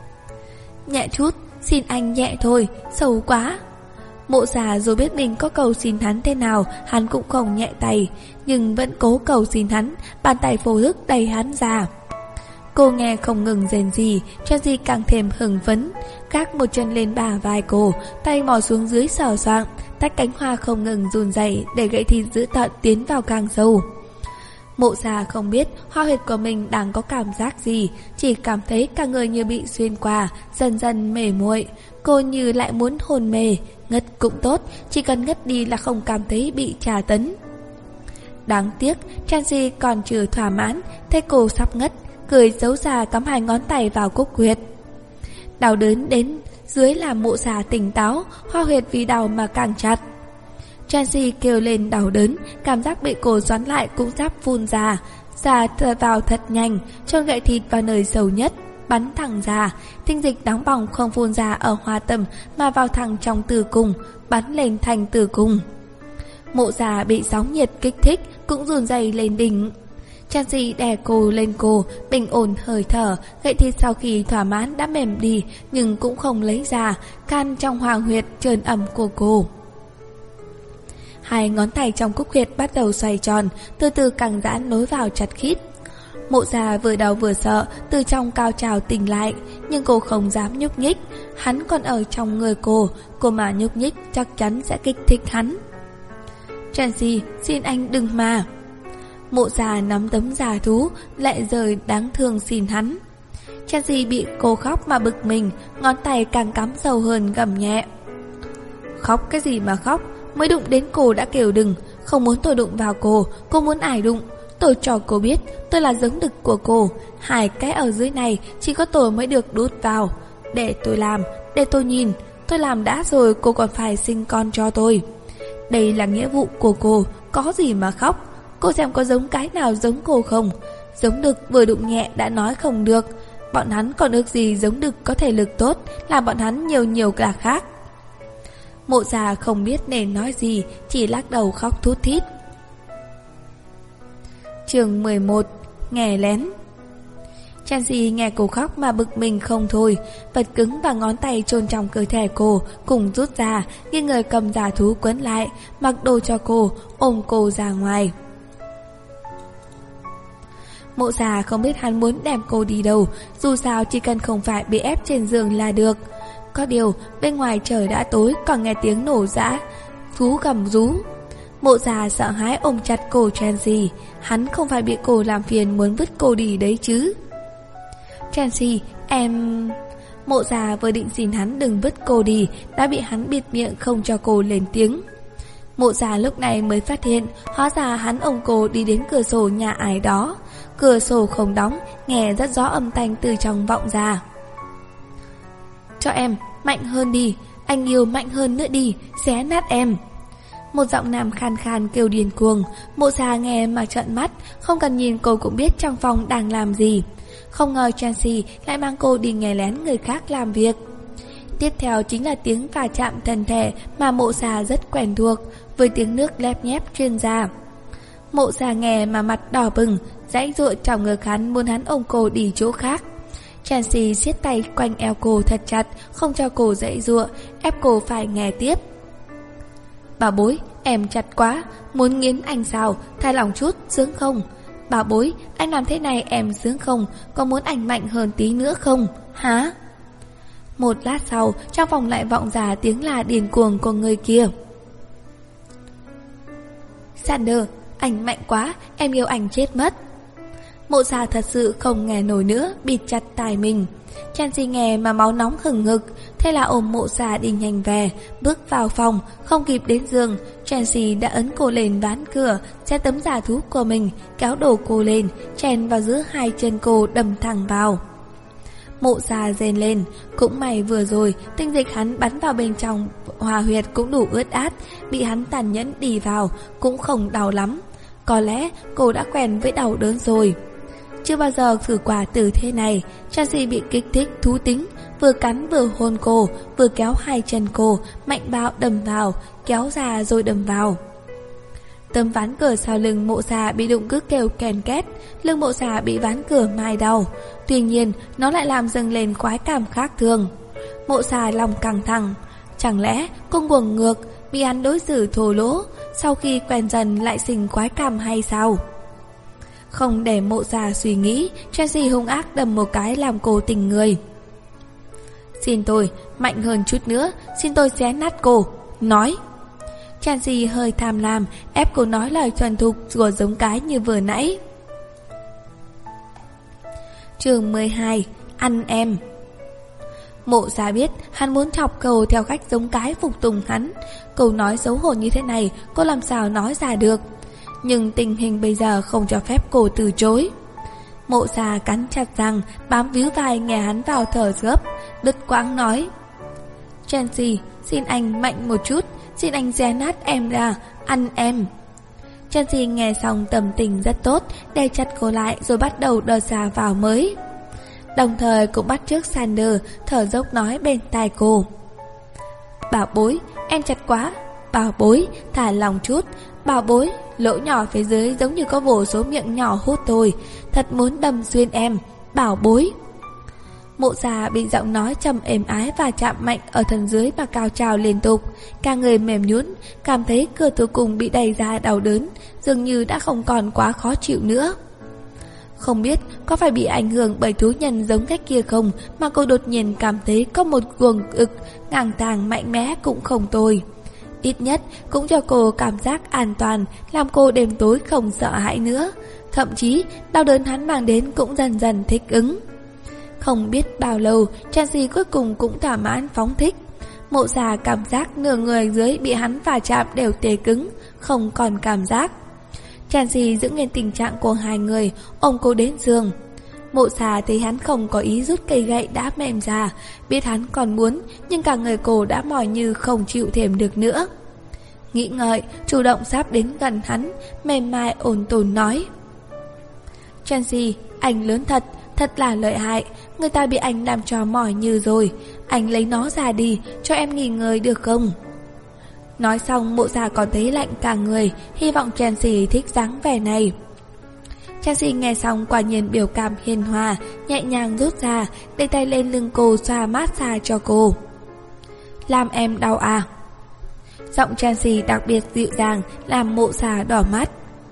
Nhẹ chút, xin anh nhẹ thôi, xấu quá. Mộ Xà dù biết mình có cầu xin hắn thế nào, hắn cũng không nhẹ tay, nhưng vẫn cố cầu xin hắn, bàn tay vô thức đẩy hắn ra. Cô nghe không ngừng rền rỉ, Chelsea càng thêm hưng phấn, gác một chân lên bả vai cô, tay mò xuống dưới sờ soạng, tách cánh hoa không ngừng run rẩy để gậy thịt dữ tợn tiến vào càng sâu. Mộ Xà không biết Hoa Huyệt của mình đang có cảm giác gì, chỉ cảm thấy cả người như bị xuyên qua, dần dần mê muội. Cô như lại muốn hôn mê, ngất cũng tốt, chỉ cần ngất đi là không cảm thấy bị tra tấn. Đáng tiếc, Chelsea còn chưa thỏa mãn, thấy cô sắp ngất, cười giấu ra cắm 2 ngón tay vào cúc huyệt. Đau đớn đến dưới làm Mộ Xà tỉnh táo, Hoa Huyệt vì đau mà càng chặt. Chelsea kêu lên đau đớn, cảm giác bị cô xoắn lại cũng sắp phun ra vào thật nhanh, cho gậy thịt vào nơi sâu nhất, bắn thẳng ra. Tinh dịch nóng bỏng không phun ra ở Hoa Tâm mà vào thẳng trong tử cung, bắn lên thành tử cung. Mộ Xà bị sóng nhiệt kích thích cũng run rẩy lên đỉnh. Chelsea đè cô lên cô, bình ổn hơi thở, gậy thịt sau khi thỏa mãn đã mềm đi nhưng cũng không lấy ra, can trong hoàng huyệt trơn ẩm của cô. 2 ngón tay trong cúc huyệt bắt đầu xoay tròn, từ từ căng giãn nối vào chặt khít. Mộ Xà vừa đau vừa sợ, từ trong cao trào tỉnh lại, nhưng cô không dám nhúc nhích. Hắn còn ở trong người cô mà nhúc nhích chắc chắn sẽ kích thích hắn. Chelsea, xin anh đừng mà. Mộ Xà nắm tấm giả thú, lại rời đáng thương xin hắn. Chelsea bị cô khóc mà bực mình, ngón tay càng cắm sâu hơn gầm nhẹ. Khóc cái gì mà khóc, mới đụng đến cô đã kêu đừng, không muốn tôi đụng vào cô muốn ai đụng. Tôi cho cô biết tôi là giống đực của cô, 2 cái ở dưới này chỉ có tôi mới được đút vào. Để tôi làm, để tôi nhìn, tôi làm đã rồi cô còn phải sinh con cho tôi. Đây là nghĩa vụ của cô, có gì mà khóc. Cô xem có giống cái nào giống cô không? Giống đực vừa đụng nhẹ đã nói không được. Bọn hắn còn ước gì giống đực có thể lực tốt, làm bọn hắn nhiều cả khác. Mộ Xà không biết nên nói gì, chỉ lắc đầu khóc thút thít. Chương 11. Nghe lén. Chelsea nghe cô khóc mà bực mình không thôi, vật cứng và ngón tay chôn trong cơ thể cô cùng rút ra, nghiêng người cầm giả thú quấn lại, mặc đồ cho cô, ôm cô ra ngoài. Mộ Xà không biết hắn muốn đem cô đi đâu, dù sao chỉ cần không phải bị ép trên giường là được. Có điều bên ngoài trời đã tối, còn nghe tiếng nổ giã thú gầm rú. Mộ Xà sợ hãi ôm chặt cô Chelsea, hắn không phải bị cô làm phiền muốn vứt cô đi đấy chứ. Chelsea, em... Mộ già vừa định xin hắn đừng vứt cô đi, đã bị hắn bịt miệng không cho cô lên tiếng. Mộ già lúc này mới phát hiện, hóa ra hắn ôm cô đi đến cửa sổ nhà ai đó. Cửa sổ không đóng, nghe rất rõ âm thanh từ trong vọng ra. Cho em, mạnh hơn đi, anh yêu mạnh hơn nữa đi, xé nát em. Một giọng nam khan khan kêu điên cuồng. Mộ già nghe mà trợn mắt, không cần nhìn cô cũng biết trong phòng đang làm gì. Không ngờ Chelsea lại mang cô đi nghe lén người khác làm việc. Tiếp theo chính là tiếng va chạm thân thể mà mộ già rất quen thuộc, với tiếng nước lép nhép truyền ra. Mộ già nghe mà mặt đỏ bừng, giãy giụa trong ngực hắn, muốn hắn ôm cô đi chỗ khác. Chelsea siết tay quanh eo cô thật chặt, không cho cô giãy giụa, ép cô phải nghe tiếp. Bảo bối, em chặt quá, muốn nghiến anh sao, tha lòng chút, sướng không? Bảo bối, anh làm thế này em sướng không? Có muốn anh mạnh hơn tí nữa không? Hả? Một lát sau, trong phòng lại vọng ra tiếng là điên cuồng của người kia. Sander, anh mạnh quá, em yêu anh chết mất. Mộ già thật sự không nghe nổi nữa, bịt chặt tai mình. Chelsea nghe mà máu nóng hừng hực, thế là ôm mộ già đi nhanh về. Bước vào phòng, không kịp đến giường, Chelsea đã ấn cô lên ván cửa, che tấm giả thú của mình, kéo đổ cô lên, chèn vào giữa hai chân cô đâm thẳng vào. Mộ già rên lên, cũng may vừa rồi tinh dịch hắn bắn vào bên trong hòa huyệt cũng đủ ướt át, bị hắn tàn nhẫn đi vào cũng không đau lắm. Có lẽ cô đã quen với đau đớn rồi. Chưa bao giờ thử quả từ thế này. Chelsea bị kích thích thú tính, vừa cắn vừa hôn cô, vừa kéo hai chân cô, mạnh bạo đâm vào, kéo ra rồi đâm vào. Tấm ván cửa sau lưng mộ già bị đụng cứ kêu kèn két, lưng mộ già bị ván cửa mai đau. Tuy nhiên, nó lại làm dâng lên khoái cảm khác thường. Mộ già lòng căng thẳng. Chẳng lẽ cô cuồng ngược, bị hắn đối xử thô lỗ, sau khi quen dần lại sinh khoái cảm hay sao? Không để mộ già suy nghĩ, Chelsea hung ác đâm một cái làm cô tỉnh người. Xin tôi, mạnh hơn chút nữa, xin tôi xé nát cô. Nói. Chelsea hơi tham lam, ép cô nói lời thuần thục của giống cái như vừa nãy. Chương 12. Ăn em. Mộ già biết hắn muốn chọc câu theo cách giống cái phục tùng hắn. Câu nói xấu hổ như thế này cô làm sao nói ra được. Nhưng tình hình bây giờ không cho phép cô từ chối. Mộ già cắn chặt răng, bám víu vai nghe hắn vào thở gấp, đứt quãng nói: Chelsea, xin anh mạnh một chút, xin anh xé nát em ra, ăn em. Chelsea nghe xong tâm tình rất tốt, đè chặt cô lại rồi bắt đầu đờ ra vào mới. Đồng thời cũng bắt chước Sander thở dốc nói bên tai cô: Bảo bối, em chặt quá. Bảo bối, thả lòng chút. Bảo bối, lỗ nhỏ phía dưới giống như có vô số miệng nhỏ hút tôi, thật muốn đâm xuyên em. Bảo bối. Mộ già bị giọng nói trầm êm ái và chạm mạnh ở thân dưới mà cao trào liên tục, cả người mềm nhũn, cảm thấy cửa tử cung bị đẩy ra đau đớn, dường như đã không còn quá khó chịu nữa. Không biết có phải bị ảnh hưởng bởi thú nhân giống cách kia không mà cô đột nhiên cảm thấy có một guồng ực ngang tàng mạnh mẽ cũng không tồi. Ít nhất cũng cho cô cảm giác an toàn, làm cô đêm tối không sợ hãi nữa. Thậm chí đau đớn hắn mang đến cũng dần dần thích ứng. Không biết bao lâu, Chelsea cuối cùng cũng thỏa mãn phóng thích. Mộ già cảm giác nửa người dưới bị hắn va chạm đều tê cứng, không còn cảm giác. Chelsea giữ nguyên tình trạng của hai người, ôm cô đến giường. Mộ già thấy hắn không có ý rút cây gậy đã mềm ra, biết hắn còn muốn, nhưng cả người cô đã mỏi như không chịu thêm được nữa. Nghĩ ngợi, chủ động sắp đến gần hắn, mềm mại ổn tồn nói: Chelsea, anh lớn thật, thật là lợi hại, người ta bị anh làm cho mỏi như rồi, anh lấy nó ra đi, cho em nghỉ ngơi được không? Nói xong mộ già còn thấy lạnh cả người, hy vọng Chelsea thích dáng vẻ này. Chelsea nghe xong quả nhiên biểu cảm hiền hòa, nhẹ nhàng rút ra, đưa tay lên lưng cô xoa massage cho cô. Làm em đau à? Giọng Chelsea đặc biệt dịu dàng, làm mộ già đỏ mắt.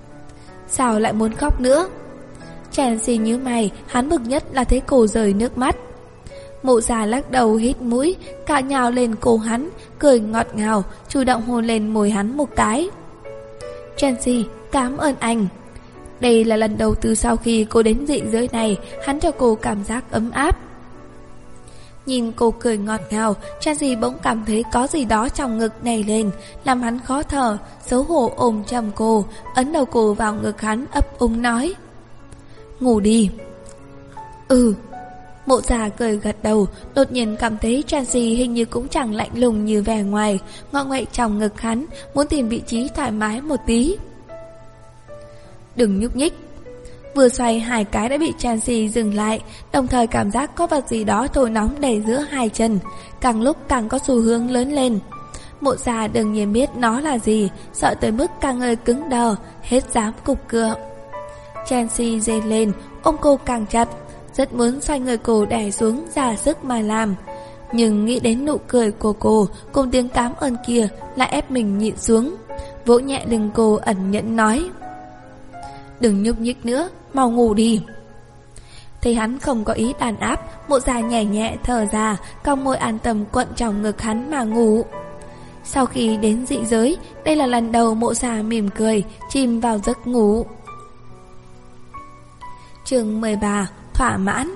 Sao lại muốn khóc nữa? Chelsea nhíu mày, hắn bực nhất là thấy cô rơi nước mắt. Mộ già lắc đầu hít mũi, cạo nhào lên cổ hắn, cười ngọt ngào, chủ động hôn lên môi hắn một cái. Chelsea, cảm ơn anh. Đây là lần đầu từ sau khi cô đến dị giới này, hắn cho cô cảm giác ấm áp. Nhìn cô cười ngọt ngào, Chansi bỗng cảm thấy có gì đó trong ngực nảy lên, làm hắn khó thở, xấu hổ ôm chầm cô, ấn đầu cô vào ngực hắn, ấp úng nói: "Ngủ đi." "Ừ." Mộ Già cười gật đầu, đột nhiên cảm thấy Chansi hình như cũng chẳng lạnh lùng như vẻ ngoài, ngọ nguậy trong ngực hắn, muốn tìm vị trí thoải mái một tí. "Đừng nhúc nhích." Vừa xoay hai cái đã bị Chansi dừng lại, đồng thời cảm giác có vật gì đó thổi nóng đẩy giữa hai chân, càng lúc càng có xu hướng lớn lên. Mộ Già đương nhiên biết nó là gì, sợ tới mức cả người cứng đờ, hết dám cục cựa. Chansi rên lên, ôm cô càng chặt, rất muốn xoay người cô đè xuống ra sức mà làm. Nhưng nghĩ đến nụ cười của cô cùng tiếng cảm ơn kia lại ép mình nhịn xuống, vỗ nhẹ lưng cô ẩn nhẫn nói: "Đừng nhúc nhích nữa, mau ngủ đi." Thấy hắn không có ý đàn áp, Mộ Già nhẹ nhẹ thở ra, cong môi an tâm quận trong ngực hắn mà ngủ. Sau khi đến dị giới, đây là lần đầu Mộ Già mỉm cười, chìm vào giấc ngủ. Chương 13: Thỏa mãn.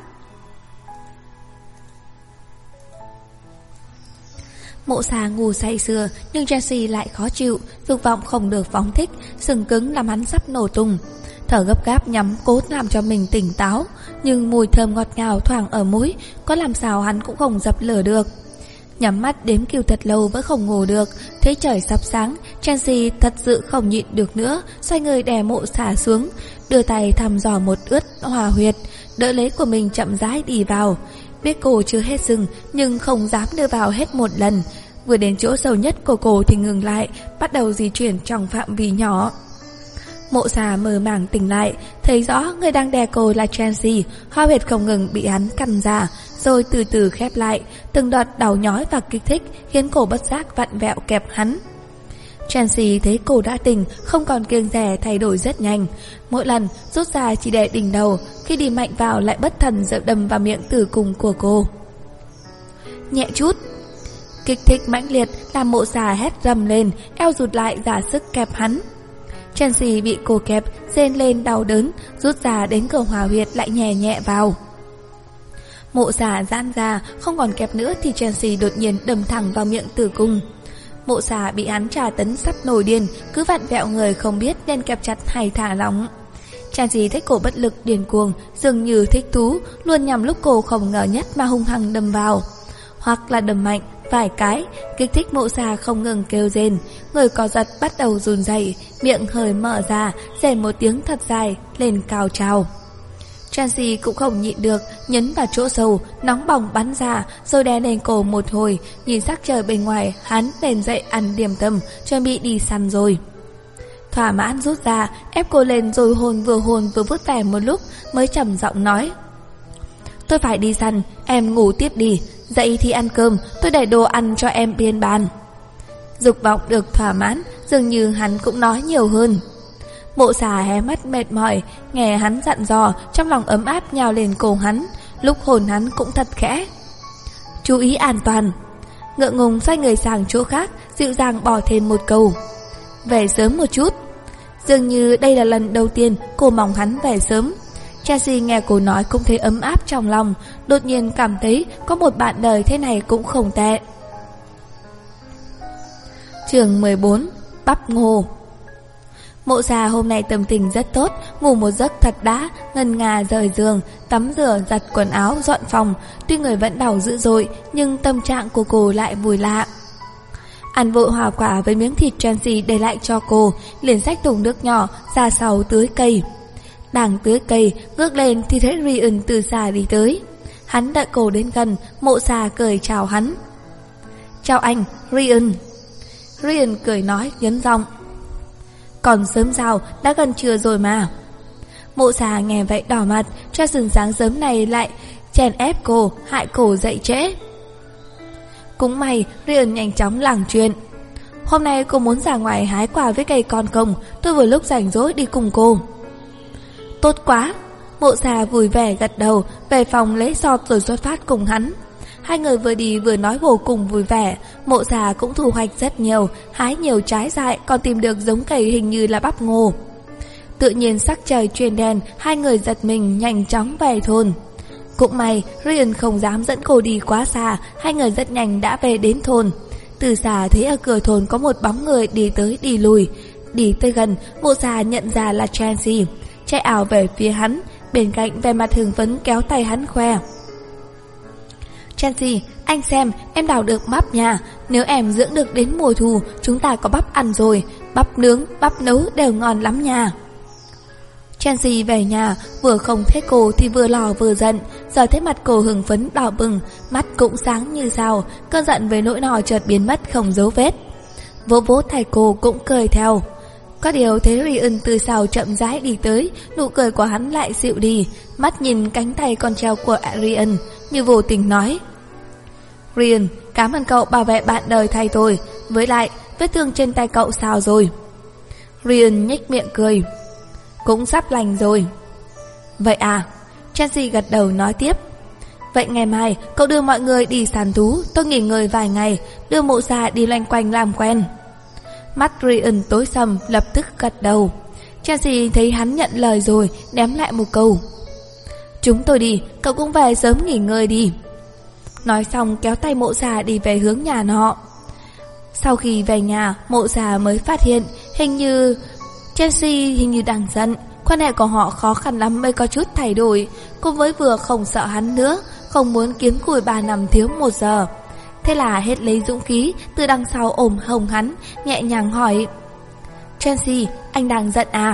Mộ Già ngủ say sưa, nhưng Chansi lại khó chịu, dục vọng không được phóng thích, sừng cứng làm hắn sắp nổ tung. Thở gấp gáp nhắm cố làm cho mình tỉnh táo, nhưng mùi thơm ngọt ngào thoảng ở mũi, có làm sao hắn cũng không dập lửa được. Nhắm mắt đếm cừu thật lâu vẫn không ngủ được. Thấy trời sắp sáng, Chansi thật sự không nhịn được nữa, xoay người đè Mộ Già xuống, đưa tay thăm dò một ướt hòa huyệt, đỡ lấy của mình chậm rãi đi vào. Biết cô chưa hết sừng, nhưng không dám đưa vào hết một lần. Vừa đến chỗ sâu nhất của cô thì ngừng lại, bắt đầu di chuyển trong phạm vi nhỏ. Mộ Già mơ màng tỉnh lại, thấy rõ người đang đè cô là Chansi, hoa huyệt không ngừng bị hắn cắn ra, rồi từ từ khép lại, từng đợt đau nhói và kích thích khiến cô bất giác vặn vẹo kẹp hắn. Chansi thấy cô đã tỉnh, không còn kiêng dè, thay đổi rất nhanh. Mỗi lần rút ra chỉ để đỉnh đầu, khi đi mạnh vào lại bất thần dẫm đâm vào miệng tử cung của cô. Nhẹ chút. Kích thích mãnh liệt làm Mộ Già hét rầm lên, eo rụt lại ra sức kẹp hắn. Chansi bị cô kẹp, rên lên đau đớn, rút ra đến cửa hòa huyệt lại nhẹ nhẹ vào. Mộ Già giãn ra, không còn kẹp nữa thì Chansi đột nhiên đâm thẳng vào miệng tử cung. Mộ Già bị hắn tra tấn sắp nổi điên, cứ vặn vẹo người không biết nên kẹp chặt hay thả lỏng. Chansi thấy cô bất lực điên cuồng, dường như thích thú, luôn nhằm lúc cô không ngờ nhất mà hung hăng đâm vào, hoặc là đâm mạnh vài cái, kích thích Mộ Già không ngừng kêu rên, người co giật bắt đầu run rẩy, miệng hơi mở ra, rên một tiếng thật dài lên cao trào. Chansi cũng không nhịn được, nhấn vào chỗ sâu, nóng bỏng bắn ra, rồi đè lên cổ một hồi, nhìn sắc trời bên ngoài, hắn lên dậy ăn điểm tâm, chuẩn bị đi săn rồi. Thỏa mãn rút ra, ép cô lên rồi hôn vừa vút về một lúc, mới trầm giọng nói: "Tôi phải đi săn, em ngủ tiếp đi, dậy thì ăn cơm, tôi để đồ ăn cho em bên bàn." Dục vọng được thỏa mãn, dường như hắn cũng nói nhiều hơn. Mộ Già hé mắt mệt mỏi, nghe hắn dặn dò, trong lòng ấm áp nhào lên cổ hắn, lúc hôn hắn cũng thật khẽ: "Chú ý an toàn." Ngượng ngùng xoay người sang chỗ khác, dịu dàng bỏ thêm một câu: "Về sớm một chút." Dường như đây là lần đầu tiên cô mong hắn về sớm. Chansi nghe cô nói cũng thấy ấm áp trong lòng, đột nhiên cảm thấy có một bạn đời thế này cũng không tệ. Chương 14: Bắp ngô. Mộ Già hôm nay tâm tình rất tốt, ngủ một giấc thật đã, ngân nga rời giường, tắm rửa, giặt quần áo, dọn phòng. Tuy người vẫn đau dữ dội, nhưng tâm trạng của cô lại vui lạ. Ăn vội hoa quả với miếng thịt Chansi để lại cho cô, liền xách thùng nước nhỏ ra sau tưới cây. Đang tưới cây, ngước lên thì thấy Ryan từ xa đi tới. Hắn đợi cô đến gần, Mộ Già cười chào hắn: "Chào anh, Ryan." Ryan cười nói nhấn giọng: "Còn sớm sao, đã gần trưa rồi mà." Mộ Già nghe vậy đỏ mặt, cho rừng sáng sớm này lại chèn ép cô, hại cô dậy trễ. Cũng may Ryan nhanh chóng lảng chuyện: "Hôm nay cô muốn ra ngoài hái quả với cây con không? Tôi vừa lúc rảnh rỗi đi cùng cô." "Tốt quá." Mộ Già vui vẻ gật đầu, về phòng lấy sọt rồi xuất phát cùng hắn. Hai người vừa đi vừa nói vô cùng vui vẻ. Mộ Già cũng thu hoạch rất nhiều, hái nhiều trái dại, còn tìm được giống cây hình như là bắp ngô. Tự nhiên sắc trời chuyển đèn, hai người giật mình nhanh chóng về thôn. Cũng may Ryan không dám dẫn cô đi quá xa. Hai người rất nhanh đã về đến thôn. Từ xa thấy ở cửa thôn có một bóng người đi tới đi lui. Đi tới gần, Mộ Sa nhận ra là Chelsea, chạy ảo về phía hắn. Bên cạnh vẻ mặt hưng phấn kéo tay hắn khoe: Chelsea, anh xem, em đào được bắp nha. Nếu em dưỡng được đến mùa thu, chúng ta có bắp ăn rồi. Bắp nướng, bắp nấu đều ngon lắm nha. Chelsea về nhà, vừa không thấy cô thì vừa lo vừa giận. Giờ thấy mặt cô hưng phấn đỏ bừng, mắt cũng sáng như sao. Cơn giận với nỗi lo chợt biến mất không dấu vết. Vỗ vỗ tay cô cũng cười theo. Có điều thấy Ryan từ sau chậm rãi đi tới, nụ cười của hắn lại dịu đi. Mắt nhìn cánh tay con treo của Ryan, như vô tình nói: Ryan, cảm ơn cậu bảo vệ bạn đời thay tôi. Với lại, vết thương trên tay cậu sao rồi? Ryan nhếch miệng cười: Cũng sắp lành rồi. Vậy à? Chelsea gật đầu nói tiếp: Vậy ngày mai cậu đưa mọi người đi săn thú, tôi nghỉ ngơi vài ngày, đưa Mộ Sa đi loanh quanh làm quen. Mắt Ryan tối sầm, lập tức gật đầu. Chelsea thấy hắn nhận lời rồi, ném lại một câu: Chúng tôi đi, cậu cũng về sớm nghỉ ngơi đi. Nói xong kéo tay Mộ Sa đi về hướng nhà nọ. Sau khi về nhà, Mộ Sa mới phát hiện hình như Chelsea đang giận. Quan hệ của họ khó khăn lắm mới có chút thay đổi. Cô mới vừa không sợ hắn nữa, không muốn kiếm củi 3 năm thiếu 1 giờ. Thế là hết lấy dũng khí, từ đằng sau ôm hông hắn, nhẹ nhàng hỏi: Chelsea, anh đang giận à?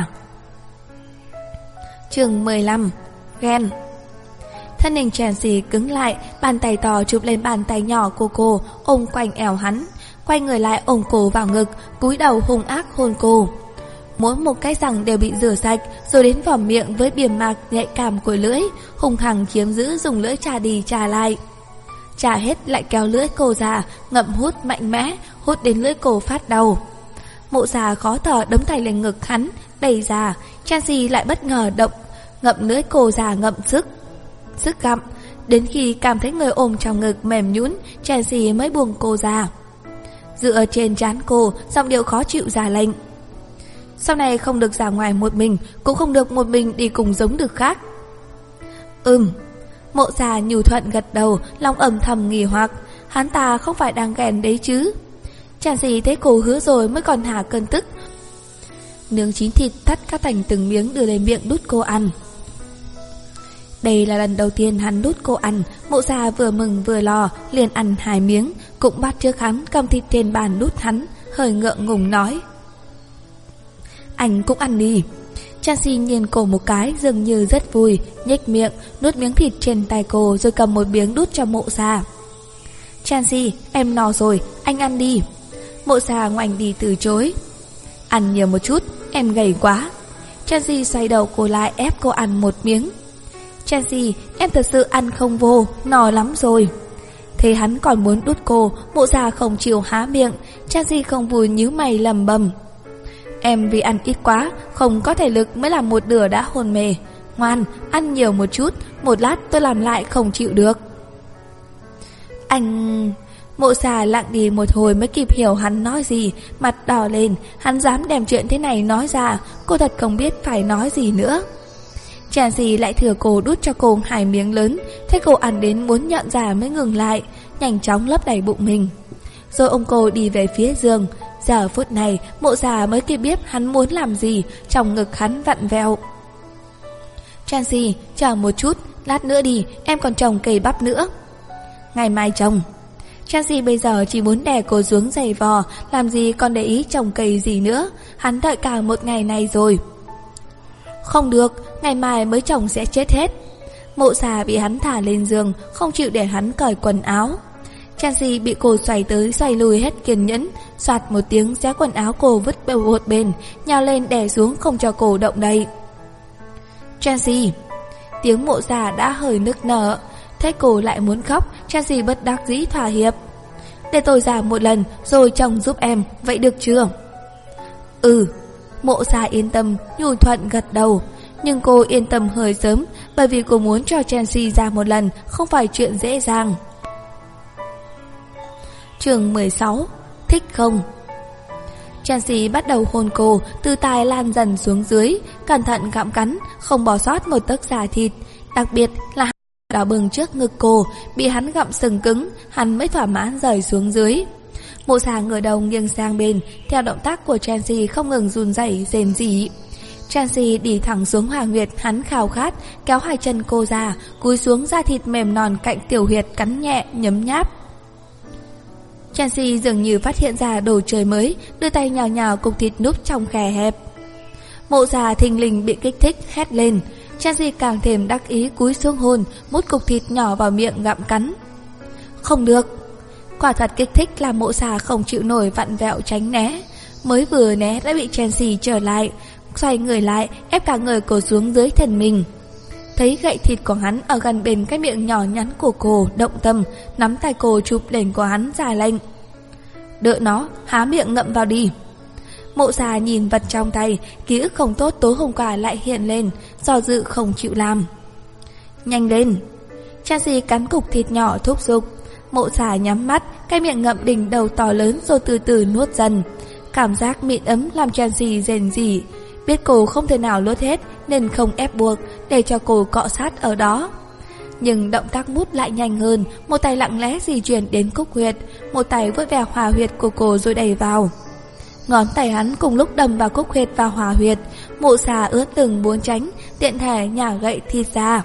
Chương 15: Ghen. Thân hình Chelsea cứng lại, bàn tay to chụp lên bàn tay nhỏ của cô, ôm quanh eo hắn, quay người lại ôm cô vào ngực, cúi đầu hung ác hôn cô. Mỗi một cái răng đều bị rửa sạch, rồi đến vòm miệng với bìa mạc nhạy cảm của lưỡi, hung hăng chiếm giữ, dùng lưỡi chà đi chà lại. Chà hết lại kéo lưỡi cô ra, ngậm hút mạnh mẽ, hút đến lưỡi cô phát đau. Mộ Sa khó thở đấm tay lên ngực hắn, đẩy ra. Chelsea lại bất ngờ động, ngậm lưỡi cô ra ngậm sức gặm. Đến khi cảm thấy người ôm trong ngực mềm nhũn, Chelsea mới buông cô ra. Dựa trên trán cô, giọng điệu khó chịu ra lệnh: Sau này không được ra ngoài một mình, cũng không được một mình đi cùng giống được khác. Mộ Sa nhu thuận gật đầu, lòng âm thầm nghi hoặc, hắn ta không phải đang ghen đấy chứ. Chelsea thấy cô hứa rồi mới còn hả cơn tức. Nướng chín thịt thắt cắt thành từng miếng đưa lên miệng đút cô ăn. Đây là lần đầu tiên hắn đút cô ăn. Mộ Sa vừa mừng vừa lo, liền ăn 2 miếng, cũng bắt trước hắn cầm thịt trên bàn đút hắn, hơi ngượng ngùng nói: Anh cũng ăn đi. Chelsea nhìn cô một cái, dường như rất vui, nhếch miệng, nuốt miếng thịt trên tay cô rồi cầm một miếng đút cho Mộ Sa. Chelsea, em no rồi, anh ăn đi. Mộ Sa ngoảnh đi từ chối. Ăn nhiều một chút, em gầy quá. Chelsea xoay đầu cô lại ép cô ăn một miếng. Chelsea, em thật sự ăn không vô, no lắm rồi. Thế hắn còn muốn đút cô, Mộ Sa không chịu há miệng. Chelsea không vui nhíu mày lầm bầm: Em vì ăn ít quá, không có thể lực mới làm một nửa đã hôn mê. Ngoan, ăn nhiều một chút, một lát tôi làm lại không chịu được. Anh... Mộ Sa lặng đi một hồi mới kịp hiểu hắn nói gì, mặt đỏ lên, hắn dám đem chuyện thế này nói ra, cô thật không biết phải nói gì nữa. Chelsea lại thừa cô đút cho cô 2 miếng lớn, thấy cô ăn đến muốn nhận ra mới ngừng lại, nhanh chóng lấp đầy bụng mình. Rồi ôm cô đi về phía giường. Giờ phút này Mộ Sa mới kịp biết hắn muốn làm gì, trong ngực hắn vặn vẹo. Chelsea, chờ một chút, lát nữa đi, em còn trồng cây bắp nữa. Ngày mai trồng. Chelsea bây giờ chỉ muốn đè cô xuống giày vò, làm gì còn để ý trồng cây gì nữa. Hắn đợi cả một ngày này rồi. Không được, ngày mai mới trồng sẽ chết hết. Mộ Sa bị hắn thả lên giường, không chịu để hắn cởi quần áo. Chelsea bị cô xoay tới xoay lùi hết kiên nhẫn, soạt một tiếng xé quần áo cô vứt bêu một bên, nhào lên đè xuống không cho cô động đậy. Chelsea, tiếng Mộ Sa đã hơi nức nở. Thấy cô lại muốn khóc, Chelsea bất đắc dĩ thỏa hiệp. Để tôi ra một lần rồi chồng giúp em, vậy được chưa? Mộ Sa yên tâm, nhu thuận gật đầu. Nhưng cô yên tâm hơi sớm, bởi vì cô muốn cho Chelsea ra một lần không phải chuyện dễ dàng. Chương 16: Thích không? Chelsea bắt đầu hôn cô, từ tai lan dần xuống dưới, cẩn thận gặm cắn, không bỏ sót một tấc da thịt, đặc biệt là đỏ bừng trước ngực cô, bị hắn gặm sừng cứng, hắn mới thỏa mãn rời xuống dưới. Mộ Xà ngửa đầu nghiêng sang bên, theo động tác của Chelsea không ngừng run rẩy rền rỉ. Chelsea đi thẳng xuống Hòa Huyệt, hắn khao khát kéo hai chân cô ra, cúi xuống da thịt mềm non cạnh tiểu huyệt cắn nhẹ nhấm nháp. Chelsea dường như phát hiện ra đồ chơi mới, đưa tay nhào nhào cục thịt núp trong khe hẹp. Mộ Xà thình lình bị kích thích hét lên. Chelsea càng thêm đắc ý cúi xuống hôn, mút cục thịt nhỏ vào miệng gặm cắn. Không được. Quả thật kích thích làm Mộ Xà không chịu nổi, vặn vẹo tránh né. Mới vừa né đã bị Chelsea trở lại, xoay người lại ép cả người cô xuống dưới thân mình. Thấy gậy thịt của hắn ở gần bên cái miệng nhỏ nhắn của cô, động tâm nắm tay cô chụp lên của hắn ra lệnh. Đợi nó, há miệng ngậm vào đi. Mộ Xà nhìn vật trong tay, ký ức không tốt tối hôm qua lại hiện lên, do dự không chịu làm. Nhanh lên. Chelsea cắn cục thịt nhỏ thúc giục. Mộ Xà nhắm mắt, cái miệng ngậm đỉnh đầu to lớn rồi từ từ nuốt dần. Cảm giác mịn ấm làm Chelsea rền rỉ. Biết cô không thể nào nuốt hết nên không ép buộc, để cho cô cọ sát ở đó. Nhưng động tác mút lại nhanh hơn, một tay lặng lẽ di chuyển đến cúc huyệt, một tay vuốt ve hòa huyệt của cô rồi đẩy vào. Ngón tay hắn cùng lúc đâm vào cúc huyệt và hòa huyệt. Mộ Xà ướt lưng muốn tránh, tiện thể nhả gậy thịt ra.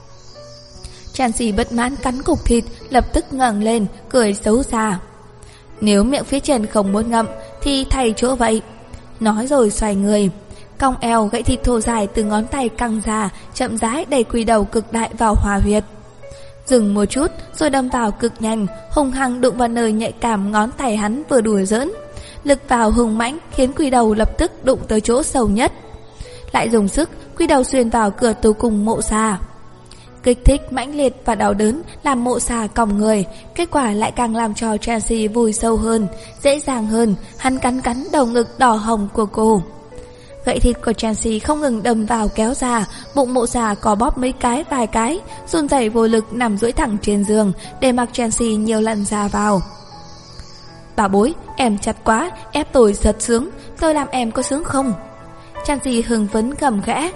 Chelsea bất mãn cắn cục thịt, lập tức ngẩng lên, cười xấu xa. Nếu miệng phía trên không muốn ngậm thì thay chỗ vậy. Nói rồi xoay người, cong eo, gậy thịt thô dài từ ngón tay căng ra, chậm rãi đẩy quỳ đầu cực đại vào hòa huyệt. Dừng một chút rồi đâm vào cực nhanh, hung hăng đụng vào nơi nhạy cảm ngón tay hắn vừa đùa giỡn. Lực vào hùng mãnh khiến quỳ đầu lập tức đụng tới chỗ sâu nhất. Lại dùng sức, quỳ đầu xuyên vào cửa tử cung Mộ Xà. Kích thích mãnh liệt và đau đớn làm Mộ Xà còng người, kết quả lại càng làm cho Chelsea vùi sâu hơn, dễ dàng hơn. Hắn cắn đầu ngực đỏ hồng của cô. Gậy thịt của Chelsea không ngừng đâm vào kéo ra, bụng Mộ Xà có bóp mấy cái vài cái, run rẩy vô lực nằm duỗi thẳng trên giường, để mặc Chelsea nhiều lần ra vào. Bà bối, em chặt quá, ép tôi rất sướng, tôi làm em có sướng không? Chelsea hưng phấn gầm khẽ.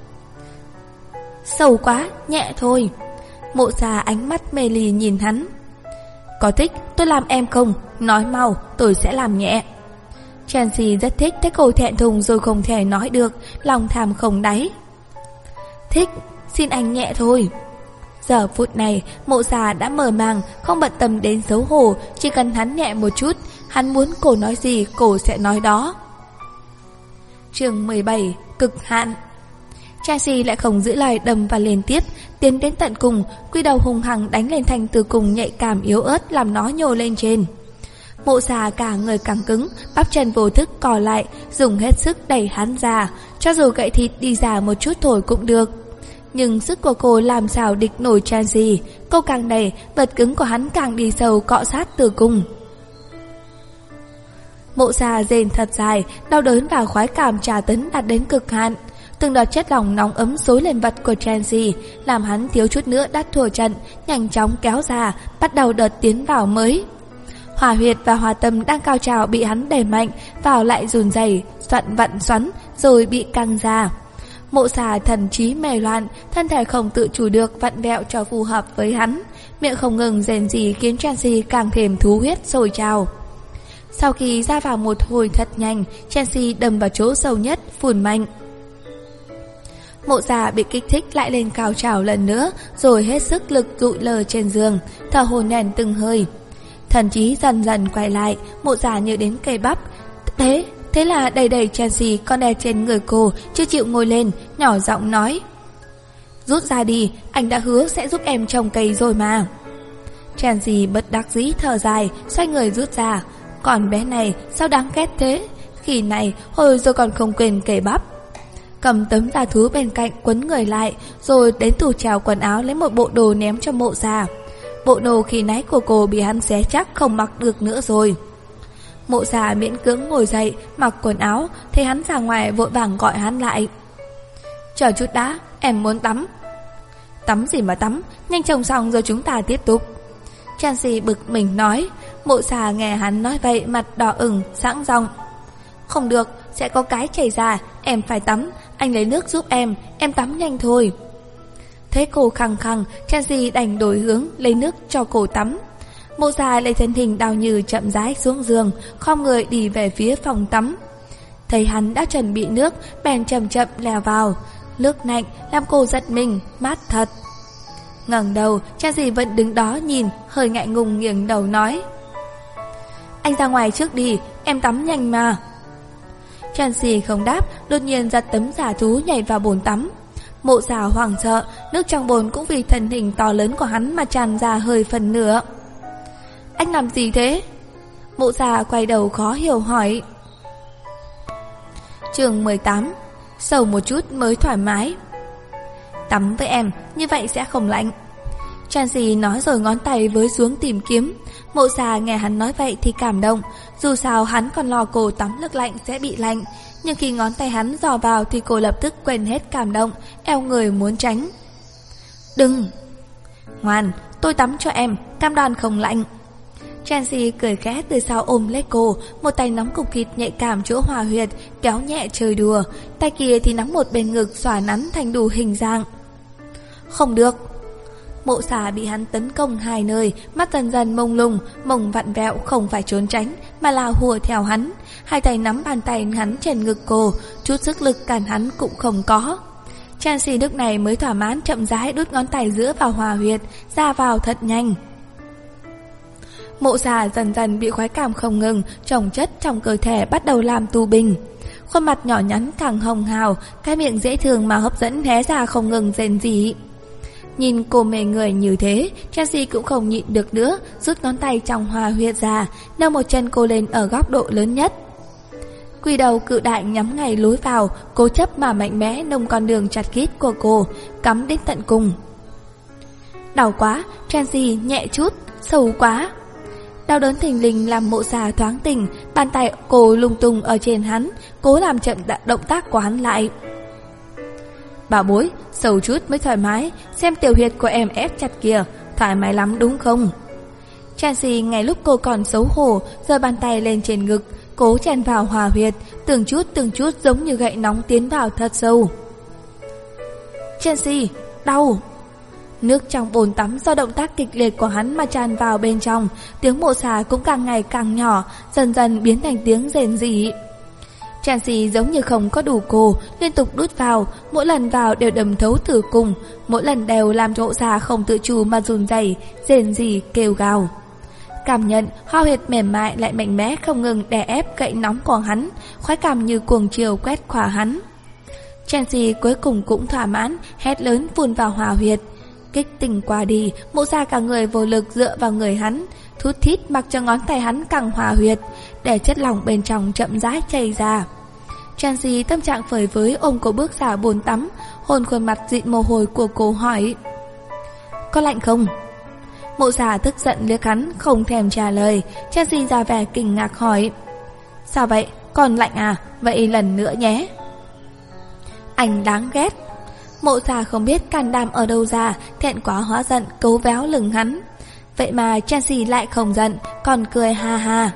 Sâu quá, nhẹ thôi. Mộ Xà ánh mắt mê ly nhìn hắn. Có thích tôi làm em không? Nói mau, tôi sẽ làm nhẹ. Chelsea rất thích, thấy cô thẹn thùng rồi không thể nói được, lòng tham không đáy. Thích, xin anh nhẹ thôi. Giờ phút này, Mộ Xà đã mở màng, không bận tâm đến xấu hổ, chỉ cần hắn nhẹ một chút, hắn muốn cô nói gì, cô sẽ nói đó. Chương 17, cực hạn. Chelsea lại không giữ lời, đâm và liên tiếp, tiến đến tận cùng, quy đầu hùng hăng đánh lên thành tử cung nhạy cảm yếu ớt, làm nó nhô lên trên. Mộ Xà cả người càng cứng, bắp chân vô thức cò lại, dùng hết sức đẩy hắn ra, cho dù gậy thịt đi ra một chút thôi cũng được. Nhưng sức của cô làm sao địch nổi Chelsea, cô càng đẩy, vật cứng của hắn càng đi sâu cọ sát tử cung. Mộ Xà rên thật dài, đau đớn và khoái cảm tra tấn đạt đến cực hạn. Từng đợt chất lỏng nóng ấm xối lên vật của Chelsea, làm hắn thiếu chút nữa đã thua trận, nhanh chóng kéo ra, bắt đầu đợt tiến vào mới. Hòa huyệt và hòa tâm đang cao trào bị hắn đẩy mạnh vào, lại run rẩy, vặn xoắn rồi bị căng ra. Mộ Xà thần trí mê loạn, thân thể không tự chủ được vặn vẹo cho phù hợp với hắn, miệng không ngừng rền rỉ khiến Chelsea càng thêm thú huyết sôi trào. Sau khi ra vào một hồi thật nhanh, Chelsea đâm vào chỗ sâu nhất, phun mạnh. Mộ Xà bị kích thích lại lên cao trào lần nữa, rồi hết sức lực dụi lờ trên giường, thở hổn hển từng hơi. Thần trí dần dần quay lại, Mộ Xà nhớ đến cây bắp. Thế là đẩy Chelsea con đè trên người cô, chưa chịu ngồi lên, nhỏ giọng nói. Rút ra đi, anh đã hứa sẽ giúp em trồng cây rồi mà. Chelsea bất đắc dĩ thở dài, xoay người rút ra. Còn bé này sao đáng ghét thế, khi này hồi rồi còn không quên cây bắp. Cầm tấm da thú bên cạnh quấn người lại, rồi đến tủ treo quần áo lấy một bộ đồ ném cho Mộ Xà. Bộ đồ khi nãy của cô bị hắn xé chắc không mặc được nữa rồi. Mộ Xà miễn cưỡng ngồi dậy, mặc quần áo, thấy hắn ra ngoài vội vàng gọi hắn lại. Chờ chút đã, em muốn tắm. Tắm gì mà tắm, nhanh trông xong rồi chúng ta tiếp tục. Chelsea bực mình nói. Mộ Xà nghe hắn nói vậy mặt đỏ ửng, sẵn giọng. Không được, sẽ có cái chảy ra, em phải tắm, anh lấy nước giúp em tắm nhanh thôi. Thấy cô khăng khăng, Chansi đành đổi hướng lấy nước cho cô tắm. Mộ Già lấy thân hình đau như chậm rãi xuống giường, khom người đi về phía phòng tắm. Thấy hắn đã chuẩn bị nước, bèn chậm chậm leo vào. Nước lạnh làm cô giật mình, mát thật. Ngẩng đầu, Chansi vẫn đứng đó nhìn, hơi ngại ngùng nghiêng đầu nói: "Anh ra ngoài trước đi, em tắm nhanh mà." Chansi không đáp, đột nhiên giật tấm giả thú nhảy vào bồn tắm. Mộ Già hoảng sợ, nước trong bồn cũng vì thân hình to lớn của hắn mà tràn ra hơi phần nửa. "Anh làm gì thế?" Mộ Già quay đầu khó hiểu hỏi. Chương 18. Sầu một chút mới thoải mái. "Tắm với em, như vậy sẽ không lạnh." Chansi nói rồi ngón tay với xuống tìm kiếm. Mộ Già nghe hắn nói vậy thì cảm động. Dù sao hắn còn lo cô tắm nước lạnh sẽ bị lạnh, nhưng khi ngón tay hắn dò vào thì cô lập tức quên hết cảm động, eo người muốn tránh. "Đừng!" "Ngoan, tôi tắm cho em, cam đoan không lạnh." Chansi cười khẽ từ sau ôm lấy cô, một tay nắm cục thịt nhạy cảm chỗ hòa huyệt, kéo nhẹ chơi đùa, tay kia thì nắm một bên ngực xòa nắn thành đủ hình dạng. "Không được." Mộ Già bị hắn tấn công hai nơi, mắt dần dần mông lung, mông vặn vẹo, không phải trốn tránh mà là hùa theo hắn. Hai tay nắm bàn tay hắn trên ngực cô, chút sức lực cản hắn cũng không có. Chansi lúc này mới thỏa mãn chậm rãi đút ngón tay giữa vào hòa huyệt, ra vào thật nhanh. Mộ Già dần dần bị khoái cảm không ngừng chồng chất trong cơ thể bắt đầu làm tù binh. Khuôn mặt nhỏ nhắn càng hồng hào, cái miệng dễ thương mà hấp dẫn hé ra không ngừng rên rỉ. Nhìn cô mê người như thế, Chansi cũng không nhịn được nữa, rút ngón tay trong hòa huyệt ra, nâng một chân cô lên ở góc độ lớn nhất. Quỷ đầu cự đại nhắm ngay lối vào, cố chấp mà mạnh mẽ nông con đường chặt kít của cô, cắm đến tận cùng. Đau quá, Chansi nhẹ chút, sâu quá. Đau đớn thình lình làm Mộ Già thoáng tỉnh, bàn tay cô lung tung ở trên hắn, cố làm chậm động tác của hắn lại. "Bảo bối, sâu chút mới thoải mái, xem tiểu huyệt của em ép chặt kìa, thoải mái lắm đúng không?" Chansi ngay lúc cô còn xấu hổ, giơ bàn tay lên trên ngực, cố chèn vào hòa huyệt, từng chút giống như gậy nóng tiến vào thật sâu. "Chansi, đau!" Nước trong bồn tắm do động tác kịch liệt của hắn mà tràn vào bên trong, tiếng Mộ Già cũng càng ngày càng nhỏ, dần dần biến thành tiếng rền rỉ. Chansi giống như không có đủ cô, liên tục đút vào, mỗi lần vào đều đầm thấu tử cùng, mỗi lần đều làm Mộ Già không tự chủ mà run rẩy, rền rỉ kêu gào. Cảm nhận hoa huyệt mềm mại lại mạnh mẽ không ngừng đè ép gậy nóng của hắn, khoái cảm như cuồng chiều quét qua hắn. Chansi cuối cùng cũng thỏa mãn, hét lớn vùn vào hòa huyệt. Kích tình qua đi, Mộ Già cả người vô lực dựa vào người hắn, thút thít mặc cho ngón tay hắn càng hòa huyệt, để chất lỏng bên trong chậm rãi chảy ra. Chansi tâm trạng phơi phới ôm cô bước ra bồn tắm, hôn khuôn mặt dịn mồ hôi của cô hỏi: "Có lạnh không?" Mộ Già tức giận liếc hắn, không thèm trả lời. Chansi ra vẻ kinh ngạc hỏi: "Sao vậy? Còn lạnh à? Vậy lần nữa nhé." "Anh đáng ghét." Mộ Già không biết can đảm ở đâu ra, thẹn quá hóa giận cấu véo lưng hắn. Vậy mà Chansi lại không giận, còn cười ha ha.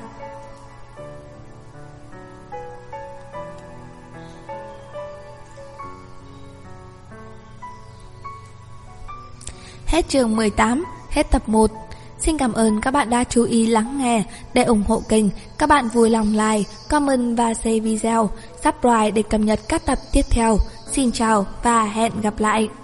Hết chương 18, hết tập 1. Xin cảm ơn các bạn đã chú ý lắng nghe. Để ủng hộ kênh, các bạn vui lòng like, comment và share video, subscribe để cập nhật các tập tiếp theo. Xin chào và hẹn gặp lại.